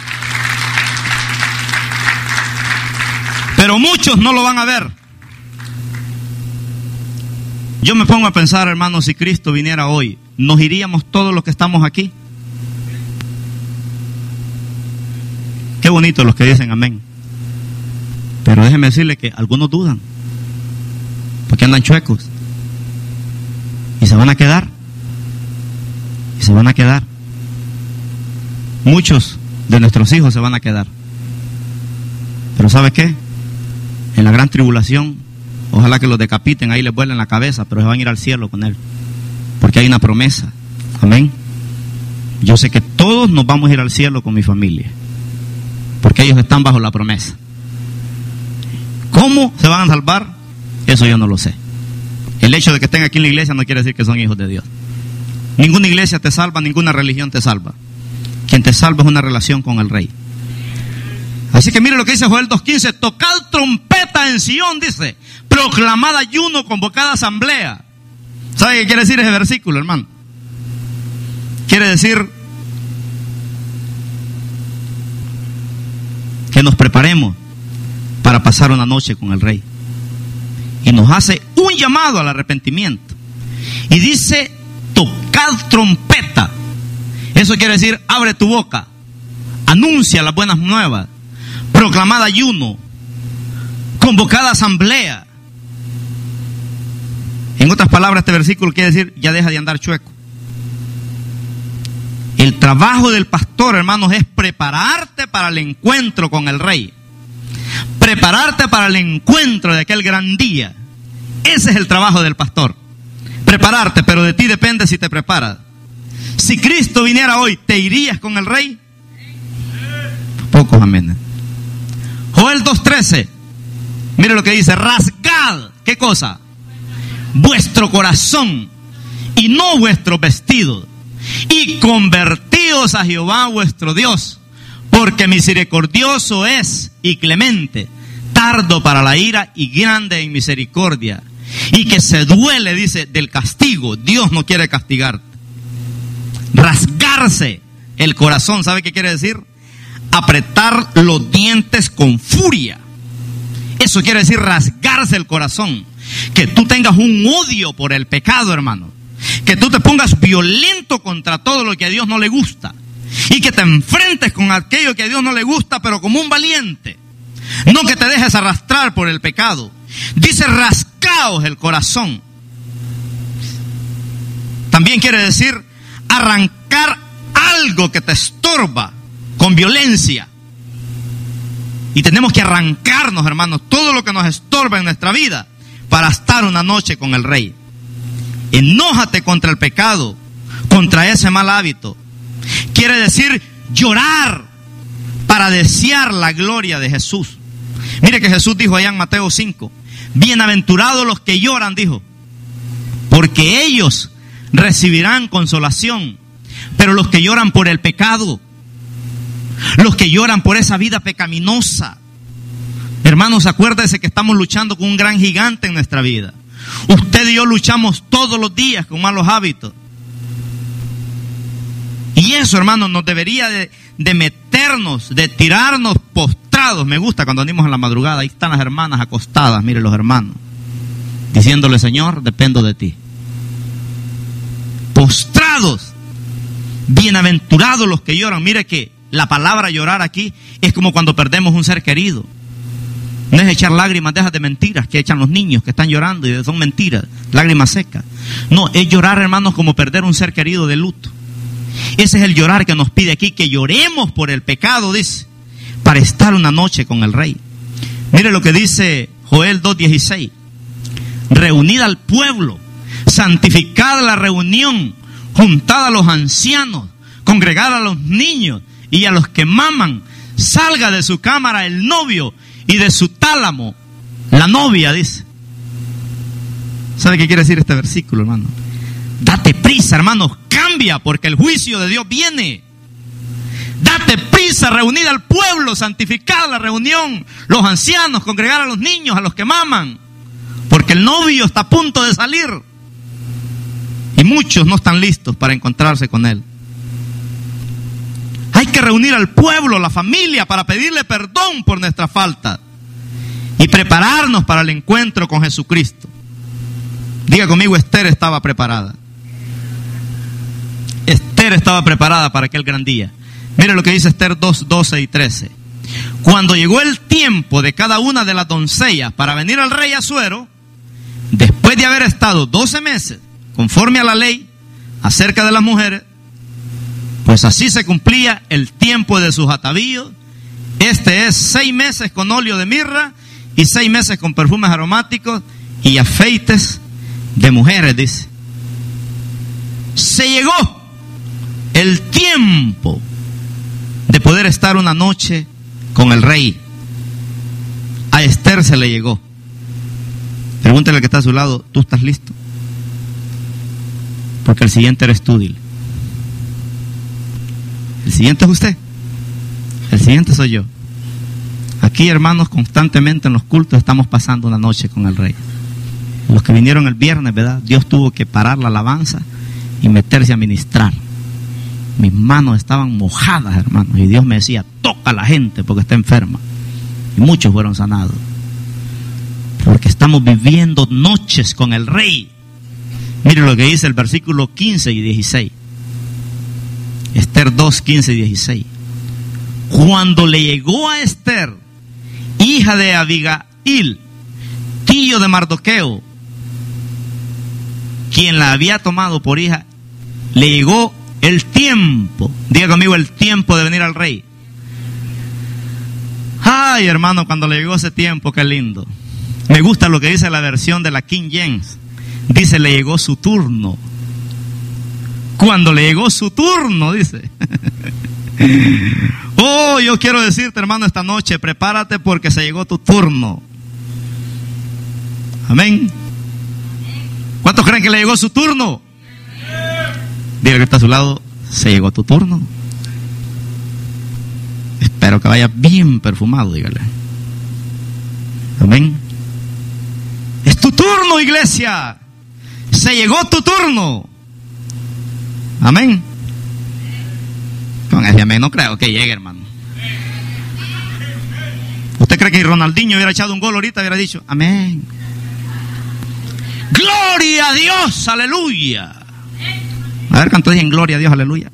Pero muchos no lo van a ver. Yo me pongo a pensar, hermanos, si Cristo viniera hoy, ¿nos iríamos todos los que estamos aquí? Qué bonito los que dicen amén. Pero déjenme decirle que algunos dudan. Porque andan chuecos. Y se van a quedar. Y se van a quedar. Muchos de nuestros hijos se van a quedar. Pero ¿sabe qué? En la gran tribulación, ojalá que los decapiten, ahí les vuelen la cabeza, pero se van a ir al cielo con él. Porque hay una promesa. Amén. Yo sé que todos nos vamos a ir al cielo con mi familia. Porque ellos están bajo la promesa. ¿Cómo se van a salvar? Eso yo no lo sé. El hecho de que estén aquí en la iglesia no quiere decir que son hijos de Dios. Ninguna iglesia te salva, ninguna religión te salva. Quien te salva es una relación con el Rey. Así que mire lo que dice Joel dos quince. Tocad trompeta en Sion, dice. Proclamad ayuno, convocada asamblea. ¿Sabe qué quiere decir ese versículo, hermano? Quiere decir que nos preparemos para pasar una noche con el Rey. Y nos hace un llamado al arrepentimiento. Y dice, tocad trompeta. Eso quiere decir, abre tu boca, anuncia las buenas nuevas, proclamad ayuno, convocad asamblea. En otras palabras, este versículo quiere decir, ya deja de andar chueco. El trabajo del pastor, hermanos, es prepararte para el encuentro con el Rey. Prepararte para el encuentro de aquel gran día. Ese es el trabajo del pastor. Prepararte, pero de ti depende si te preparas. Si Cristo viniera hoy, ¿te irías con el Rey? Pocos amén. Joel dos trece. Mire lo que dice, rasgad, ¿qué cosa? Vuestro corazón y no vuestros vestidos, y convertíos a Jehová vuestro Dios, porque misericordioso es y clemente, tardo para la ira y grande en misericordia, y que se duele, dice, del castigo. Dios no quiere castigarte. Rasgarse el corazón, ¿sabe qué quiere decir? Apretar los dientes con furia. Eso quiere decir rasgarse el corazón. Que tú tengas un odio por el pecado, hermano. Que tú te pongas violento contra todo lo que a Dios no le gusta. Y que te enfrentes con aquello que a Dios no le gusta, pero como un valiente. No que te dejes arrastrar por el pecado. Dice, rascaos el corazón. También quiere decir arrancar algo que te estorba con violencia. Y tenemos que arrancarnos, hermanos, todo lo que nos estorba en nuestra vida para estar una noche con el Rey. Enójate contra el pecado, contra ese mal hábito. Quiere decir llorar para desear la gloria de Jesús. Mire que Jesús dijo allá en Mateo cinco, bienaventurados los que lloran, dijo, porque ellos recibirán consolación. Pero los que lloran por el pecado, los que lloran por esa vida pecaminosa, hermanos, acuérdense que estamos luchando con un gran gigante en nuestra vida. Usted y yo luchamos todos los días con malos hábitos. Y eso, hermanos, nos debería de, de meternos, de tirarnos postrados. Me gusta cuando venimos en la madrugada, ahí están las hermanas acostadas, mire los hermanos, diciéndole, Señor, dependo de ti. Postrados, bienaventurados los que lloran. Mire que la palabra llorar aquí es como cuando perdemos un ser querido. No es echar lágrimas de esas de mentiras que echan los niños que están llorando y son mentiras, lágrimas secas. No, es llorar, hermanos, como perder un ser querido de luto. Ese es el llorar que nos pide aquí, que lloremos por el pecado, dice, para estar una noche con el Rey. Mire lo que dice Joel dos dieciséis. Reunid al pueblo, santificad la reunión, juntad a los ancianos, congregad a los niños y a los que maman. Salga de su cámara el novio y de su tálamo la novia, dice. ¿Sabe qué quiere decir este versículo, hermano? Date prisa, hermanos, cambia, porque el juicio de Dios viene. Date prisa, reunid al pueblo, santificad la reunión, los ancianos, congregar a los niños, a los que maman, porque el novio está a punto de salir y muchos no están listos para encontrarse con él. Hay que reunir al pueblo, la familia, para pedirle perdón por nuestra falta y prepararnos para el encuentro con Jesucristo. Diga conmigo, Esther estaba preparada. Esther estaba preparada para aquel gran día. Mire lo que dice Esther dos, doce y trece. Cuando llegó el tiempo de cada una de las doncellas para venir al rey Asuero, después de haber estado doce meses, conforme a la ley, acerca de las mujeres, pues así se cumplía el tiempo de sus atavíos. Este es seis meses con óleo de mirra y seis meses con perfumes aromáticos y afeites de mujeres, dice. Se llegó el tiempo de poder estar una noche con el Rey. A Esther se le llegó. Pregúntale al que está a su lado, ¿tú estás listo? Porque el siguiente eres tú, dile. El siguiente es usted. El siguiente soy yo. Aquí, hermanos, constantemente en los cultos estamos pasando una noche con el Rey. Los que vinieron el viernes, ¿verdad? Dios tuvo que parar la alabanza y meterse a ministrar. Mis manos estaban mojadas, hermanos, y Dios me decía, toca a la gente porque está enferma. Y muchos fueron sanados. Porque estamos viviendo noches con el Rey. Mire lo que dice el versículo quince y dieciséis. Esther dos, quince y dieciséis. Cuando le llegó a Esther, hija de Abigail, tío de Mardoqueo, quien la había tomado por hija, le llegó el tiempo, diga conmigo, el tiempo de venir al rey. Ay, hermano, cuando le llegó ese tiempo, qué lindo. Me gusta lo que dice la versión de la King James. Dice, le llegó su turno. Cuando le llegó su turno, dice. Oh, yo quiero decirte, hermano, esta noche, prepárate porque se llegó tu turno. Amén. ¿Cuántos creen que le llegó su turno? Dile que está a su lado, se llegó tu turno. Espero que vaya bien perfumado, dígale. Amén. Es tu turno, iglesia. Se llegó tu turno. Amén. Con ese amén no creo que llegue, hermano. ¿Usted cree que Ronaldinho hubiera echado un gol ahorita? Hubiera dicho, amén. Gloria a Dios, aleluya. A ver, ¿cuánto dicen gloria a Dios, aleluya?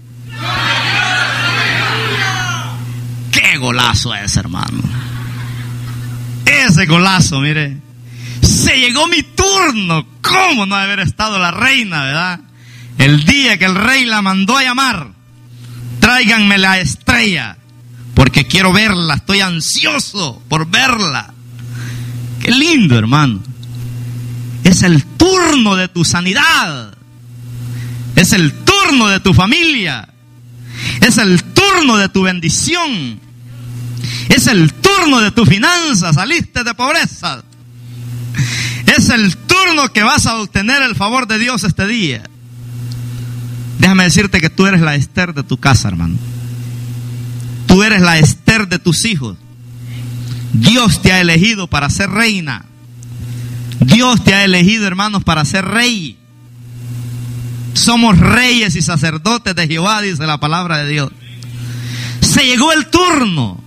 Qué golazo es, hermano. Ese golazo, mire. Se llegó mi turno. ¿Cómo no haber estado la reina, verdad? El día que el rey la mandó a llamar. Tráiganme la estrella, porque quiero verla, estoy ansioso por verla. Qué lindo, hermano. Es el turno de tu sanidad. Es el turno de tu familia. Es el turno de tu bendición. Es el turno de tu finanza. Saliste de pobreza. Es el turno que vas a obtener el favor de Dios este día. Déjame decirte que tú eres la Esther de tu casa, hermano. Tú eres la Esther de tus hijos. Dios te ha elegido para ser reina. Dios te ha elegido, hermanos, para ser rey. Somos reyes y sacerdotes de Jehová, dice la palabra de Dios. Se llegó el turno.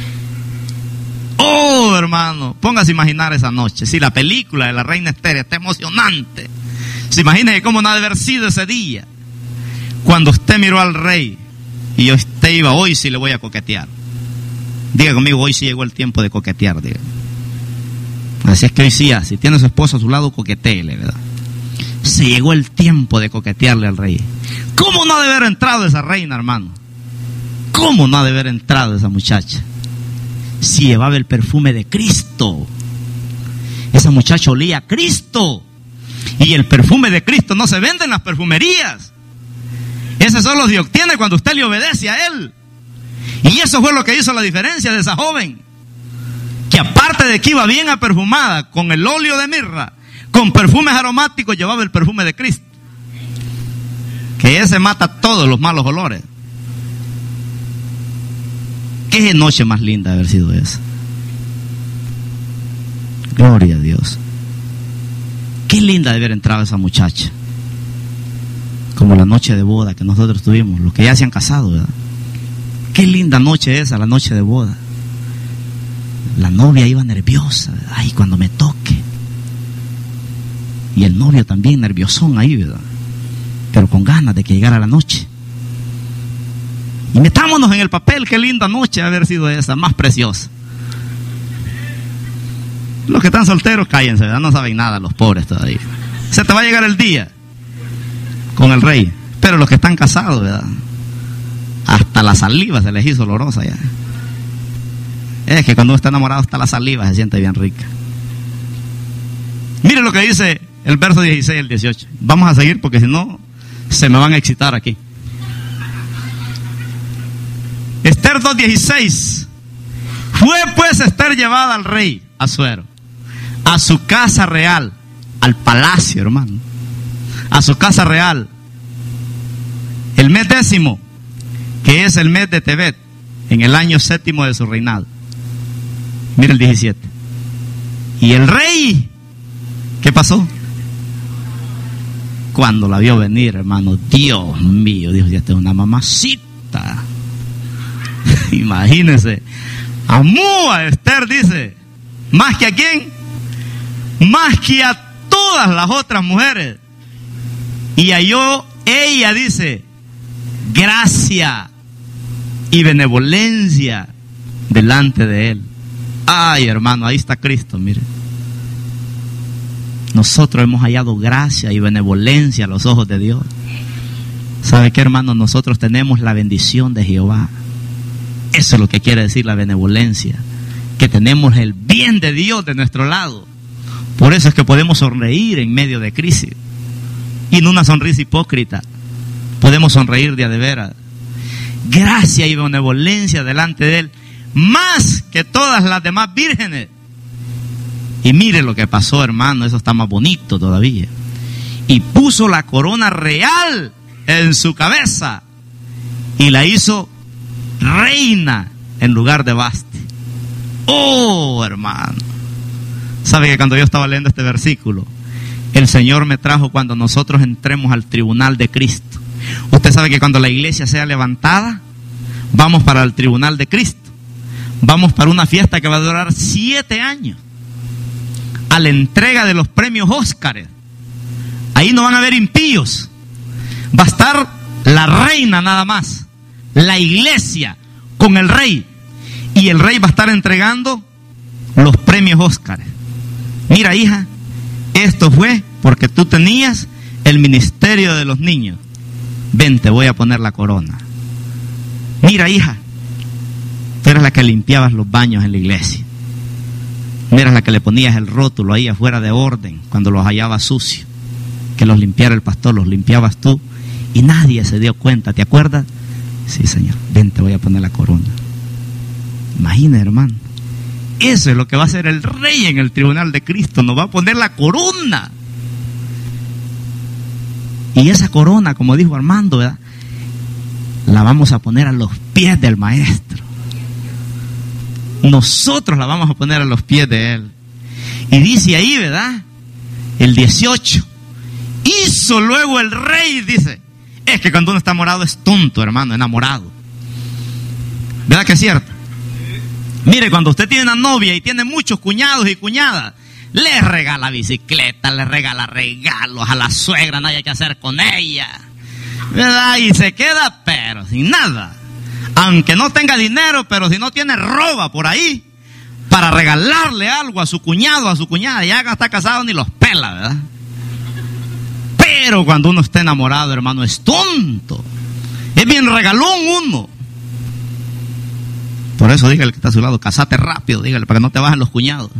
Oh, hermano, póngase a imaginar esa noche. Si la película de la reina Esther está emocionante, se imagine cómo no ha de haber sido ese día. Cuando usted miró al rey y usted iba, hoy sí le voy a coquetear. Diga conmigo, hoy sí llegó el tiempo de coquetear, diga. Así es que hoy sí, si tiene a su esposo a su lado, coqueteele, ¿verdad? Se llegó el tiempo de coquetearle al rey. ¿Cómo no ha de haber entrado esa reina, hermano? ¿Cómo no ha de haber entrado esa muchacha? Si llevaba el perfume de Cristo. Esa muchacha olía a Cristo. Y el perfume de Cristo no se vende en las perfumerías. Ese solo se obtiene cuando usted le obedece a Él. Y eso fue lo que hizo la diferencia de esa joven. Que aparte de que iba bien aperfumada, con el óleo de mirra, con perfumes aromáticos, llevaba el perfume de Cristo. Que ese mata todos los malos olores. Qué noche más linda haber sido esa. Gloria a Dios. Qué linda de haber entrado esa muchacha. Como la noche de boda que nosotros tuvimos, los que ya se han casado, ¿verdad? Qué linda noche esa, la noche de boda. La novia iba nerviosa, ¿verdad? Ay, cuando me toque. Y el novio también nerviosón ahí, ¿verdad? Pero con ganas de que llegara la noche. Y metámonos en el papel, qué linda noche haber sido esa, más preciosa. Los que están solteros, cállense, ¿verdad? No saben nada, los pobres todavía. Se te va a llegar el día con el rey. Pero los que están casados, ¿verdad? Hasta la saliva se les hizo olorosa ya. Es que cuando uno está enamorado, hasta la saliva se siente bien rica. Mire lo que dice el verso dieciséis y el dieciocho. Vamos a seguir porque si no, se me van a excitar aquí. Esther dos dieciséis. Fue pues Esther llevada al rey Asuero a su casa real, al palacio, hermano, a su casa real, el mes décimo, que es el mes de Tebet, en el año séptimo de su reinado. Mira el diecisiete. Y el rey ¿Qué pasó? Cuando la vio venir, hermano, Dios mío, dijo, ya esta es una mamacita. Imagínense, amó a Esther, dice, más que a quién, más que a todas las otras mujeres. Y halló ella, dice, gracia y benevolencia delante de él. Ay, hermano, ahí está Cristo, mire. Nosotros hemos hallado gracia y benevolencia a los ojos de Dios. ¿Sabe qué, hermano? Nosotros tenemos la bendición de Jehová. Eso es lo que quiere decir la benevolencia, que tenemos el bien de Dios de nuestro lado. Por eso es que podemos sonreír en medio de crisis, y no una sonrisa hipócrita. Podemos sonreír de a de veras. Gracia y benevolencia delante de él, más que todas las demás vírgenes. Y mire lo que pasó, hermano, eso está más bonito todavía. Y puso la corona real en su cabeza y la hizo reina en lugar de Vasti. Oh, hermano. ¿Sabe que cuando yo estaba leyendo este versículo, el Señor me trajo cuando nosotros entremos al tribunal de Cristo? Usted sabe que cuando la iglesia sea levantada, vamos para el tribunal de Cristo. Vamos para una fiesta que va a durar siete años. A la entrega de los premios Óscar. Ahí no van a haber impíos. Va a estar la reina nada más, la iglesia con el rey. Y el rey va a estar entregando los premios Óscar. Mira, hija, esto fue porque tú tenías el ministerio de los niños. Ven, te voy a poner la corona. Mira, hija, tú eras la que limpiabas los baños en la iglesia. Eras la que le ponías el rótulo ahí afuera de orden cuando los hallabas sucios. Que los limpiara el pastor, los limpiabas tú. Y nadie se dio cuenta, ¿te acuerdas? Sí, Señor, ven, te voy a poner la corona. Imagina, hermano. Eso es lo que va a hacer el rey en el tribunal de Cristo. Nos va a poner la corona. Y esa corona, como dijo Armando, ¿verdad?, la vamos a poner a los pies del maestro. Nosotros la vamos a poner a los pies de él. Y dice ahí, ¿verdad?, el dieciocho. Hizo luego el rey, dice. Es que cuando uno está enamorado es tonto, hermano, enamorado. ¿Verdad que es cierto? Mire, cuando usted tiene una novia y tiene muchos cuñados y cuñadas, le regala bicicleta, le regala regalos a la suegra, no hay que hacer con ella, ¿verdad? Y se queda, pero sin nada. Aunque no tenga dinero, pero si no tiene roba por ahí para regalarle algo a su cuñado, a su cuñada, ya está casado ni los pela, ¿verdad? Pero cuando uno está enamorado, hermano, es tonto. Es bien regalón uno. Por eso dígale que está a su lado, casate rápido, dígale, para que no te bajen los cuñados.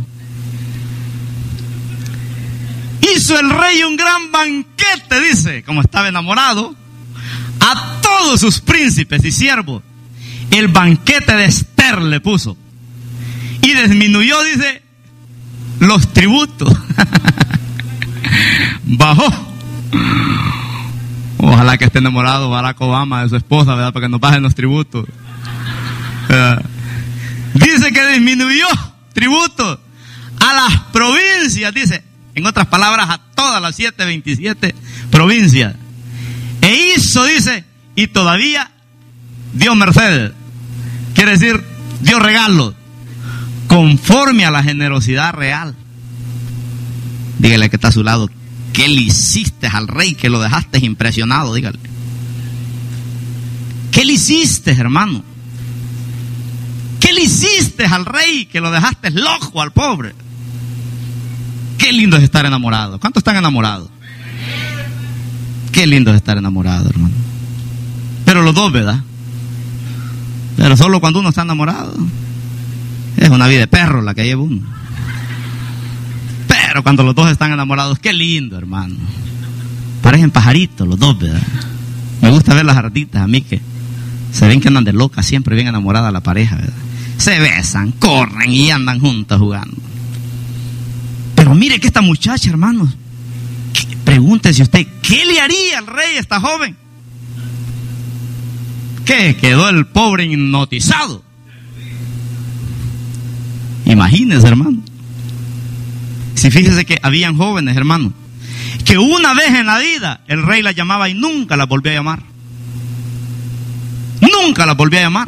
Hizo el rey un gran banquete, dice, como estaba enamorado, a todos sus príncipes y siervos. El banquete de Esther le puso. Y disminuyó, dice, los tributos. Bajó. Ojalá que esté enamorado Barack Obama de su esposa, ¿verdad?, para que nos bajen los tributos. Uh, dice que disminuyó tributos a las provincias, dice, en otras palabras, a todas las setecientas veintisiete provincias. E hizo, dice, y todavía dio merced. Quiere decir, dio regalo conforme a la generosidad real. Dígale que está a su lado, ¿qué le hiciste al rey que lo dejaste impresionado? Dígale. ¿Qué le hiciste, hermano? ¿Qué le hiciste al rey que lo dejaste loco al pobre? Qué lindo es estar enamorado. ¿Cuántos están enamorados? Qué lindo es estar enamorado, hermano. Pero los dos, ¿verdad? Pero solo cuando uno está enamorado. Es una vida de perro la que lleva uno. Pero cuando los dos están enamorados, qué lindo, hermano. Parecen pajaritos los dos, ¿verdad? Me gusta ver las arditas a mí que se ven que andan de loca, siempre bien enamorada la pareja, ¿verdad? Se besan, corren y andan juntos jugando. Pero mire que esta muchacha, hermanos, pregúntese usted, ¿qué le haría al rey a esta joven? ¿Qué? Quedó el pobre hipnotizado. Imagínese, hermano. Si fíjese que habían jóvenes, hermano, que una vez en la vida el rey las llamaba y nunca las volvió a llamar. Nunca las volvió a llamar.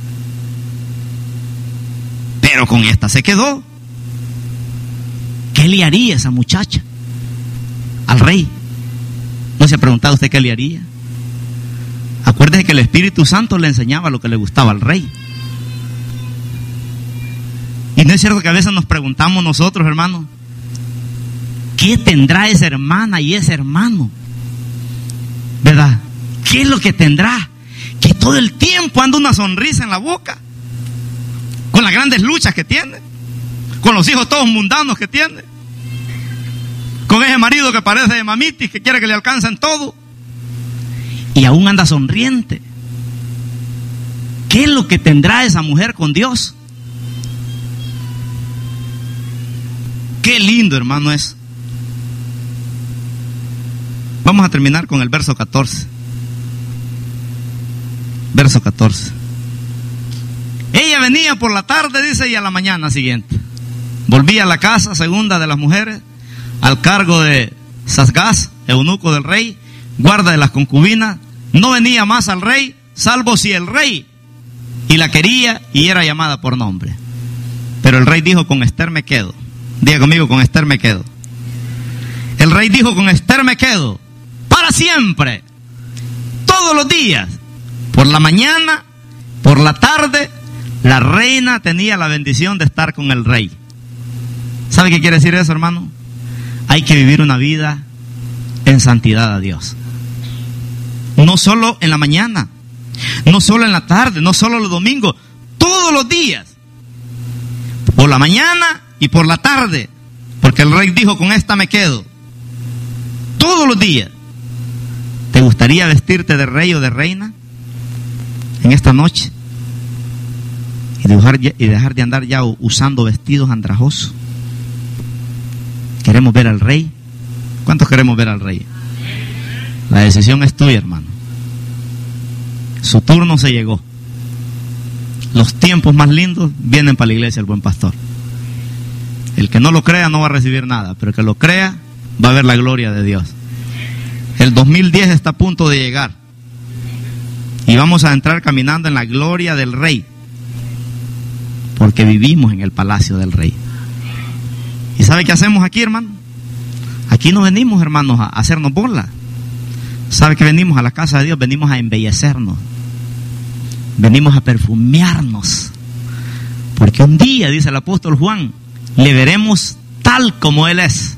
Pero con esta se quedó. ¿Qué le haría esa muchacha al rey? ¿No se ha preguntado usted qué le haría? Acuérdese que el Espíritu Santo le enseñaba lo que le gustaba al rey. Y no es cierto que a veces nos preguntamos nosotros, hermanos, ¿qué tendrá esa hermana y ese hermano? ¿Verdad? ¿Qué es lo que tendrá? Que todo el tiempo anda una sonrisa en la boca, con las grandes luchas que tiene, con los hijos todos mundanos que tiene, con ese marido que parece de mamitis, que quiere que le alcancen todo, y aún anda sonriente. ¿Qué es lo que tendrá esa mujer con Dios? Qué lindo, hermano, es. Vamos a terminar con el verso catorce. Verso catorce. Ella venía por la tarde, dice, y a la mañana siguiente volvía a la casa segunda de las mujeres, al cargo de Sasgaz, eunuco del rey, guarda de las concubinas. No venía más al rey, salvo si el rey y la quería y era llamada por nombre. Pero el rey dijo: con Esther me quedo. Diga conmigo: con Esther me quedo. El rey dijo: con Esther me quedo para siempre, todos los días. Por la mañana, por la tarde, la reina tenía la bendición de estar con el rey. ¿Sabe qué quiere decir eso, hermano? Hay que vivir una vida en santidad a Dios. No solo en la mañana, no solo en la tarde, no solo los domingos, todos los días. Por la mañana y por la tarde, porque el rey dijo: con esta me quedo. Todos los días. ¿Te gustaría vestirte de rey o de reina en esta noche? Y dejar, y dejar de andar ya usando vestidos andrajosos. ¿Queremos ver al rey? ¿Cuántos queremos ver al rey? La decisión es tuya, hermano. Su turno se llegó. Los tiempos más lindos vienen para la iglesia, el buen pastor. El que no lo crea no va a recibir nada, pero el que lo crea va a ver la gloria de Dios. El dos mil diez está a punto de llegar y vamos a entrar caminando en la gloria del rey, porque vivimos en el palacio del rey. ¿Y sabe qué hacemos aquí, hermano? Aquí no venimos, hermanos, a hacernos bola. ¿Sabe que venimos a la casa de Dios? Venimos a embellecernos, venimos a perfumearnos, porque un día, dice el apóstol Juan, le veremos tal como Él es.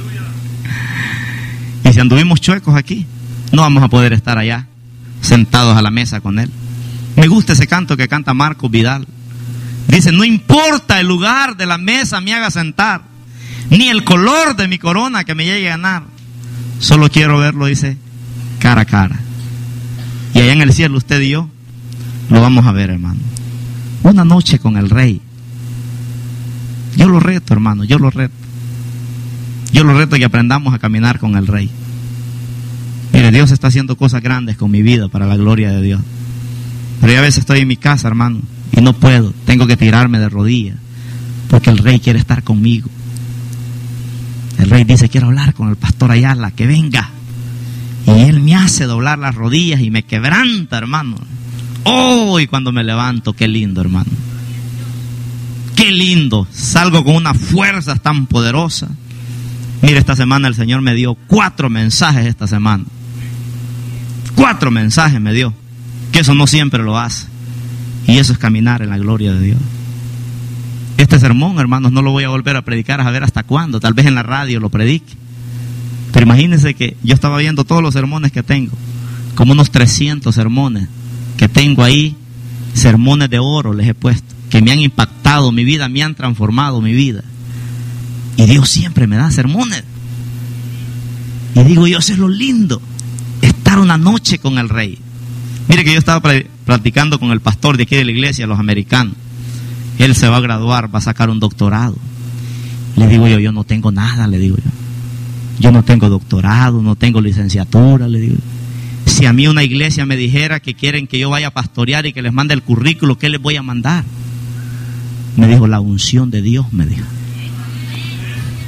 Y si anduvimos chuecos aquí, no vamos a poder estar allá sentados a la mesa con Él. Me gusta ese canto que canta Marcos Vidal. Dice: no importa el lugar de la mesa me haga sentar, ni el color de mi corona que me llegue a ganar, solo quiero verlo, dice, cara a cara. Y allá en el cielo usted y yo lo vamos a ver, hermano. Una noche con el rey. Yo lo reto, hermano, yo lo reto. Yo lo reto que aprendamos a caminar con el rey. Mire, Dios está haciendo cosas grandes con mi vida para la gloria de Dios. Pero yo a veces estoy en mi casa, hermano, y no puedo. Tengo que tirarme de rodillas, porque el rey quiere estar conmigo. El rey dice: quiero hablar con el pastor Ayala, que venga. Y él me hace doblar las rodillas y me quebranta, hermano. Oh, y cuando me levanto, qué lindo, hermano. Qué lindo. Salgo con una fuerza tan poderosa. Mire, esta semana el Señor me dio cuatro mensajes esta semana. Cuatro mensajes me dio. Que eso no siempre lo hace. Y eso es caminar en la gloria de Dios. Este sermón, hermanos, no lo voy a volver a predicar a ver hasta cuándo. Tal vez en la radio lo predique. Pero imagínense que yo estaba viendo todos los sermones que tengo. Como unos trescientos sermones que tengo ahí. Sermones de oro les he puesto. Que me han impactado mi vida, me han transformado mi vida. Y Dios siempre me da sermones. Y digo yo, eso es lo lindo, estar una noche con el rey. Mire que yo estaba platicando con el pastor de aquí de la iglesia, los americanos. Él se va a graduar, va a sacar un doctorado. Le digo yo, yo no tengo nada, le digo yo. Yo no tengo doctorado, no tengo licenciatura, le digo. Si a mí una iglesia me dijera que quieren que yo vaya a pastorear y que les mande el currículo, ¿qué les voy a mandar? Me dijo: la unción de Dios, me dijo.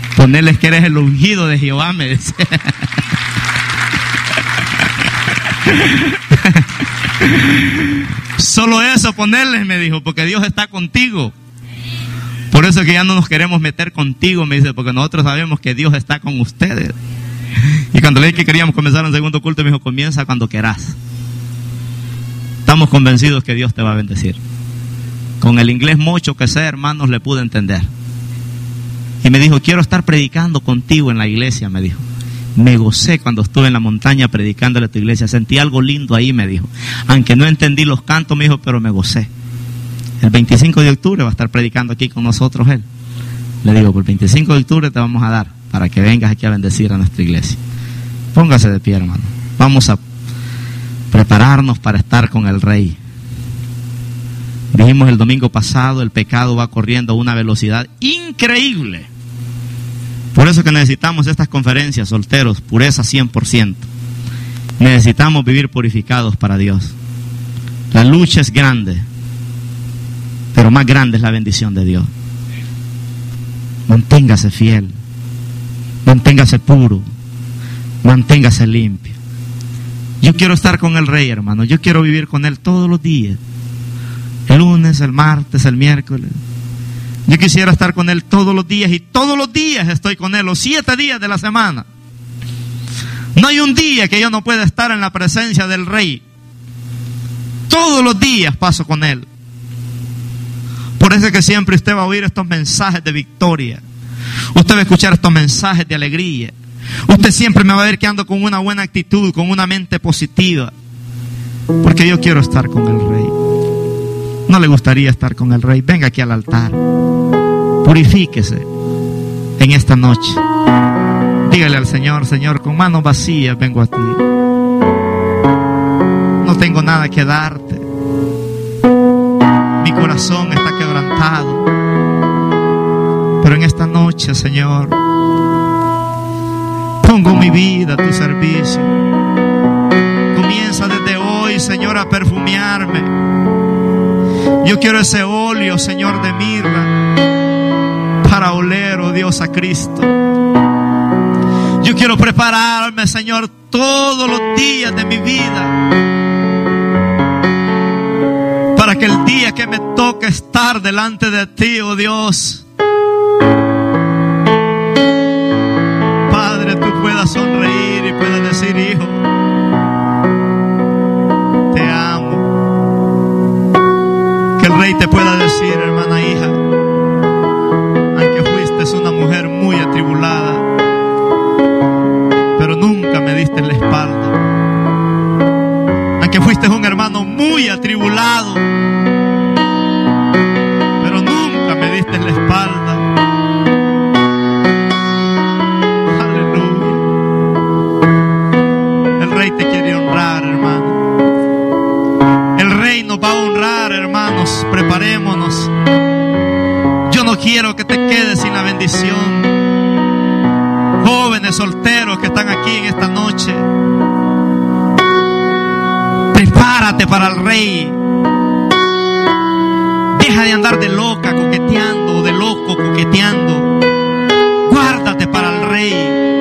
Ponerles que eres el ungido de Jehová, me dice. Solo eso ponerles, me dijo, porque Dios está contigo. Por eso es que ya no nos queremos meter contigo, me dice, porque nosotros sabemos que Dios está con ustedes. Y cuando le dije que queríamos comenzar un segundo culto, me dijo, comienza cuando quieras. Estamos convencidos que Dios te va a bendecir. Con el inglés mucho que sé, hermanos, le pude entender. Y me dijo, quiero estar predicando contigo en la iglesia, me dijo. Me gocé cuando estuve en la montaña predicándole a tu iglesia. Sentí algo lindo ahí, me dijo. Aunque no entendí los cantos, me dijo, pero me gocé. El veinticinco de octubre va a estar predicando aquí con nosotros él. Le digo, por el veinticinco de octubre te vamos a dar para que vengas aquí a bendecir a nuestra iglesia. Póngase de pie, hermano. Vamos a prepararnos para estar con el Rey. Dijimos el domingo pasado, el pecado va corriendo a una velocidad increíble. Por eso que necesitamos estas conferencias, solteros, pureza cien por ciento. Necesitamos vivir purificados para Dios. La lucha es grande, pero más grande es la bendición de Dios. Manténgase fiel, manténgase puro, manténgase limpio. Yo quiero estar con el Rey, hermano. Yo quiero vivir con Él todos los días. El lunes, el martes, el miércoles. Yo quisiera estar con Él todos los días, y todos los días estoy con Él, los siete días de la semana. No hay un día que yo no pueda estar en la presencia del Rey. Todos los días paso con Él. Por eso es que siempre usted va a oír estos mensajes de victoria. Usted va a escuchar estos mensajes de alegría. Usted siempre me va a ver que ando con una buena actitud, con una mente positiva. Porque yo quiero estar con el Rey. ¿No le gustaría estar con el Rey? Venga aquí al altar. Purifíquese en esta noche. Dígale al Señor, Señor, con manos vacías vengo a ti. No tengo nada que darte. Mi corazón está quebrantado. Pero en esta noche, Señor, pongo mi vida a tu servicio. Comienza desde hoy, Señor, a perfumearme. Yo quiero ese óleo, Señor, de mirra para oler, oh Dios, a Cristo. Yo quiero prepararme, Señor, todos los días de mi vida para que el día que me toque estar delante de ti, oh Dios, Padre, tú puedas sonreír y puedas decir, hijo, te amo. Que el Rey te pueda decir, hermana, hija, aunque fuiste una mujer muy atribulada, pero nunca me diste la espalda. Aunque fuiste un hermano muy atribulado, pero nunca me diste la espalda. Aleluya. El Rey te quiere honrar, hermano. El Rey nos va a honrar, hermanos. Preparémonos. Yo no quiero que te quedes sin la bendición. Jóvenes solteros que están aquí en esta noche, prepárate para el Rey. Deja de andar de loca coqueteando o de loco coqueteando. Guárdate para el Rey.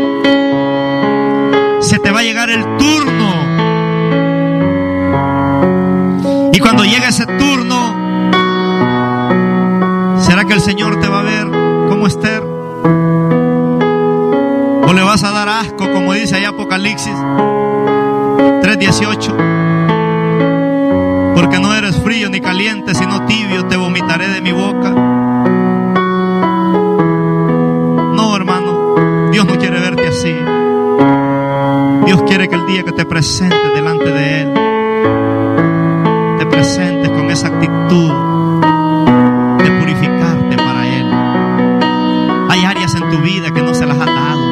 Se te va a llegar el turno. Y cuando llegue ese turno, ¿será que el Señor te va a ver como Esther? ¿O le vas a dar asco, como dice ahí Apocalipsis tres dieciocho? Porque no eres frío ni caliente, sino tibio, te vomitaré de mi boca. No, hermano, Dios no quiere verte así. Dios quiere que el día que te presentes delante de Él, te presentes con esa actitud de purificarte para Él. Hay áreas en tu vida que no se las has dado.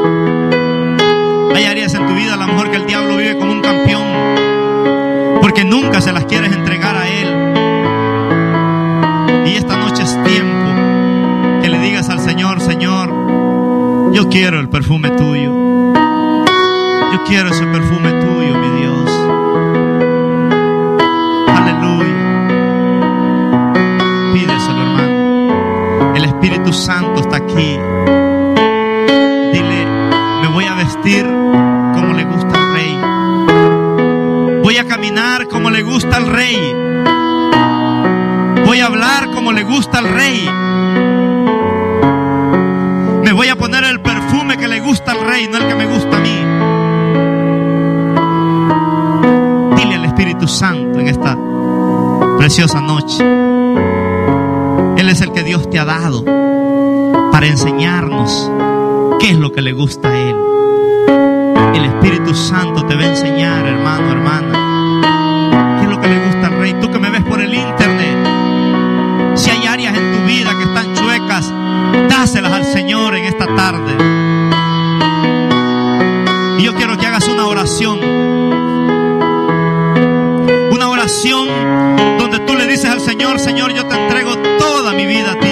Hay áreas en tu vida a lo mejor que el diablo vive como un campeón, porque nunca se las quieres entregar a Él. Y esta noche es tiempo que le digas al Señor, Señor, yo quiero el perfume tuyo. Yo quiero ese perfume tuyo, mi Dios. Aleluya. Pídeselo, hermano. El Espíritu Santo está aquí. vestir como le gusta al rey. Voy a caminar como le gusta al rey. Voy a hablar como le gusta al rey. Me voy a poner el perfume que le gusta al rey, no el que me gusta a mí. Dile al Espíritu Santo en esta preciosa noche. Él es el que Dios te ha dado para enseñarnos qué es lo que le gusta a Él. El Espíritu Santo te va a enseñar, hermano, hermana, qué es lo que le gusta al rey. Tú que me ves por el internet, si hay áreas en tu vida que están chuecas, dáselas al Señor en esta tarde. Y yo quiero que hagas una oración. Una oración donde tú le dices al Señor: Señor, yo te entrego toda mi vida a ti.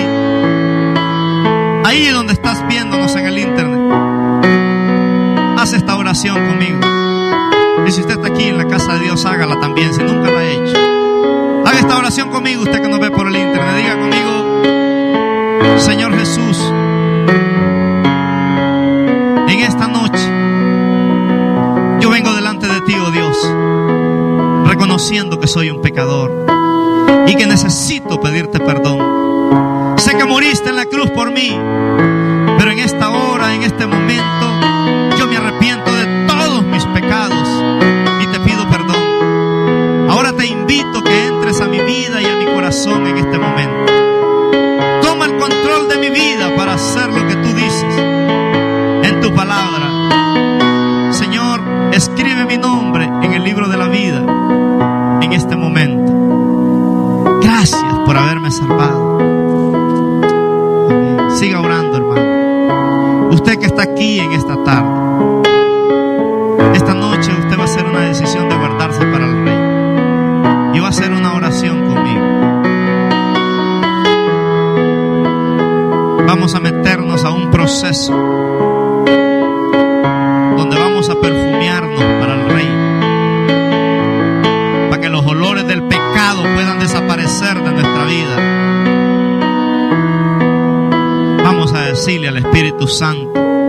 Ahí donde estás viéndonos en el internet, haz esta oración conmigo. Y si usted está aquí en la casa de Dios, hágala también, si nunca la ha hecho. Haga esta oración conmigo, usted que nos ve por el internet. Diga conmigo: Señor Jesús, en esta noche yo vengo delante de ti, oh Dios, reconociendo que soy un pecador y que necesito pedirte perdón. Sé que moriste en la cruz por mí, pero en esta hora, en este momento, yo me arrepiento de todos mis pecados y te pido perdón. Ahora te invito que entres a mi vida y a mi corazón en este momento. Toma el control de mi vida para hacer lo que tú dices en tu palabra. Señor, escribe mi nombre en el libro de la vida en este momento. Gracias por haberme salvado. Amén. Siga orando, hermano. Usted que está aquí en esta tarde, esta noche usted va a hacer una decisión de guardarse para el Rey y va a hacer una oración conmigo. Vamos a meternos a un proceso donde vamos a perfumearnos para el Rey, para que los olores del pecado puedan desaparecer de nuestra vida. Vamos a decirle al Espíritu Santo: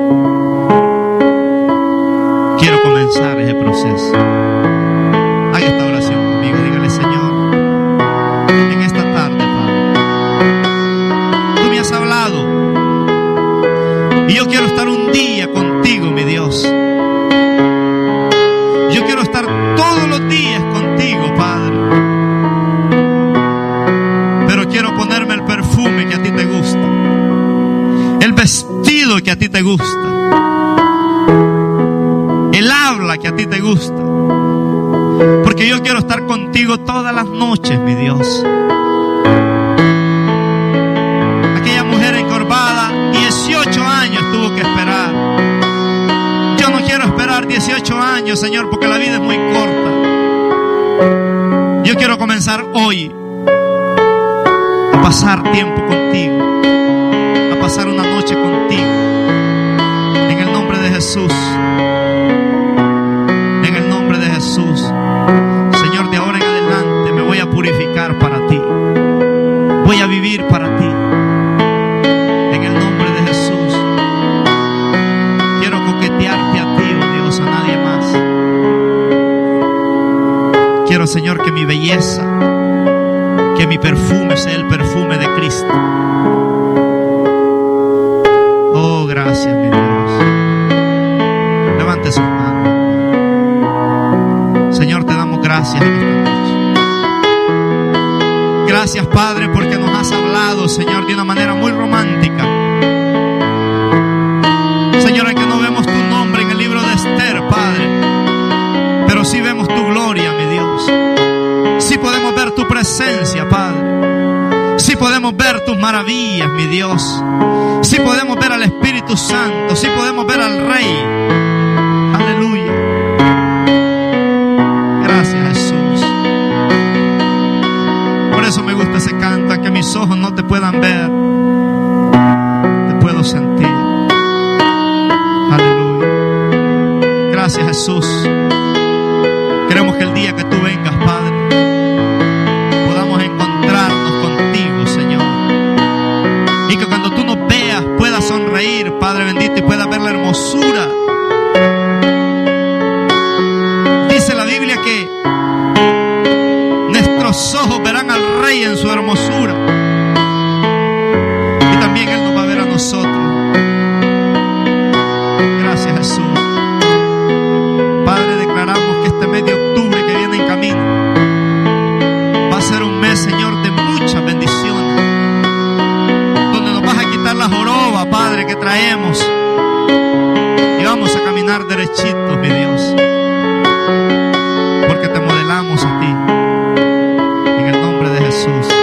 quiero comenzar ese proceso. Haga esta oración conmigo. Dígale: Señor, en esta tarde, Padre, tú me has hablado y yo quiero estar un día contigo, mi Dios. Yo quiero estar todos los días contigo, Padre. Pero quiero ponerme el perfume que a ti te gusta, el vestido que a ti te gusta, el habla que a ti te gusta, porque yo quiero estar contigo todas las noches, mi Dios. Aquella mujer encorvada, dieciocho años tuvo que esperar. Yo no quiero esperar dieciocho años, Señor, porque la vida es muy corta. Yo quiero comenzar hoy a pasar tiempo contigo, a pasar una noche contigo. En el nombre de Jesús. En el nombre de Jesús. Señor, de ahora en adelante me voy a purificar para ti. Voy a vivir para ti. En el nombre de Jesús. Quiero coquetearte a ti, oh Dios, a nadie más. Quiero, Señor, que mi belleza, que mi perfume sea el perfume de Cristo. Oh, gracias, mi Dios. Levante sus manos. Señor, te damos gracias en esta noche. Gracias, Padre, porque nos has hablado, Señor, de una manera muy romántica. Señor, en que no vemos tu nombre en el libro de Esther, Padre, pero sí vemos tu gloria, mi Dios. Sí podemos ver tu presencia, Padre. Sí podemos ver tus maravillas, mi Dios. Sí podemos ver al Espíritu Santo. Sí podemos ver al Rey. Aleluya. Gracias, Jesús. Por eso me gusta ese canto. Aunque mis ojos no te puedan ver, te puedo sentir. Aleluya. Gracias, Jesús. Queremos que el día que tú vengas, Padre, podamos encontrarnos contigo, Señor. Y que cuando tú nos veas puedas sonreír, Padre bendito, y puedas ver la hermosura nuestros ojos verán al Rey en su hermosura. Y también Él nos va a ver a nosotros. Gracias, Jesús. Padre, declaramos que este mes de octubre que viene en camino va a ser un mes, Señor, de muchas bendiciones, donde nos vas a quitar la joroba, Padre, que traemos, y vamos a caminar derechitos, mi Dios, porque te modelamos a ti, en el nombre de Jesús.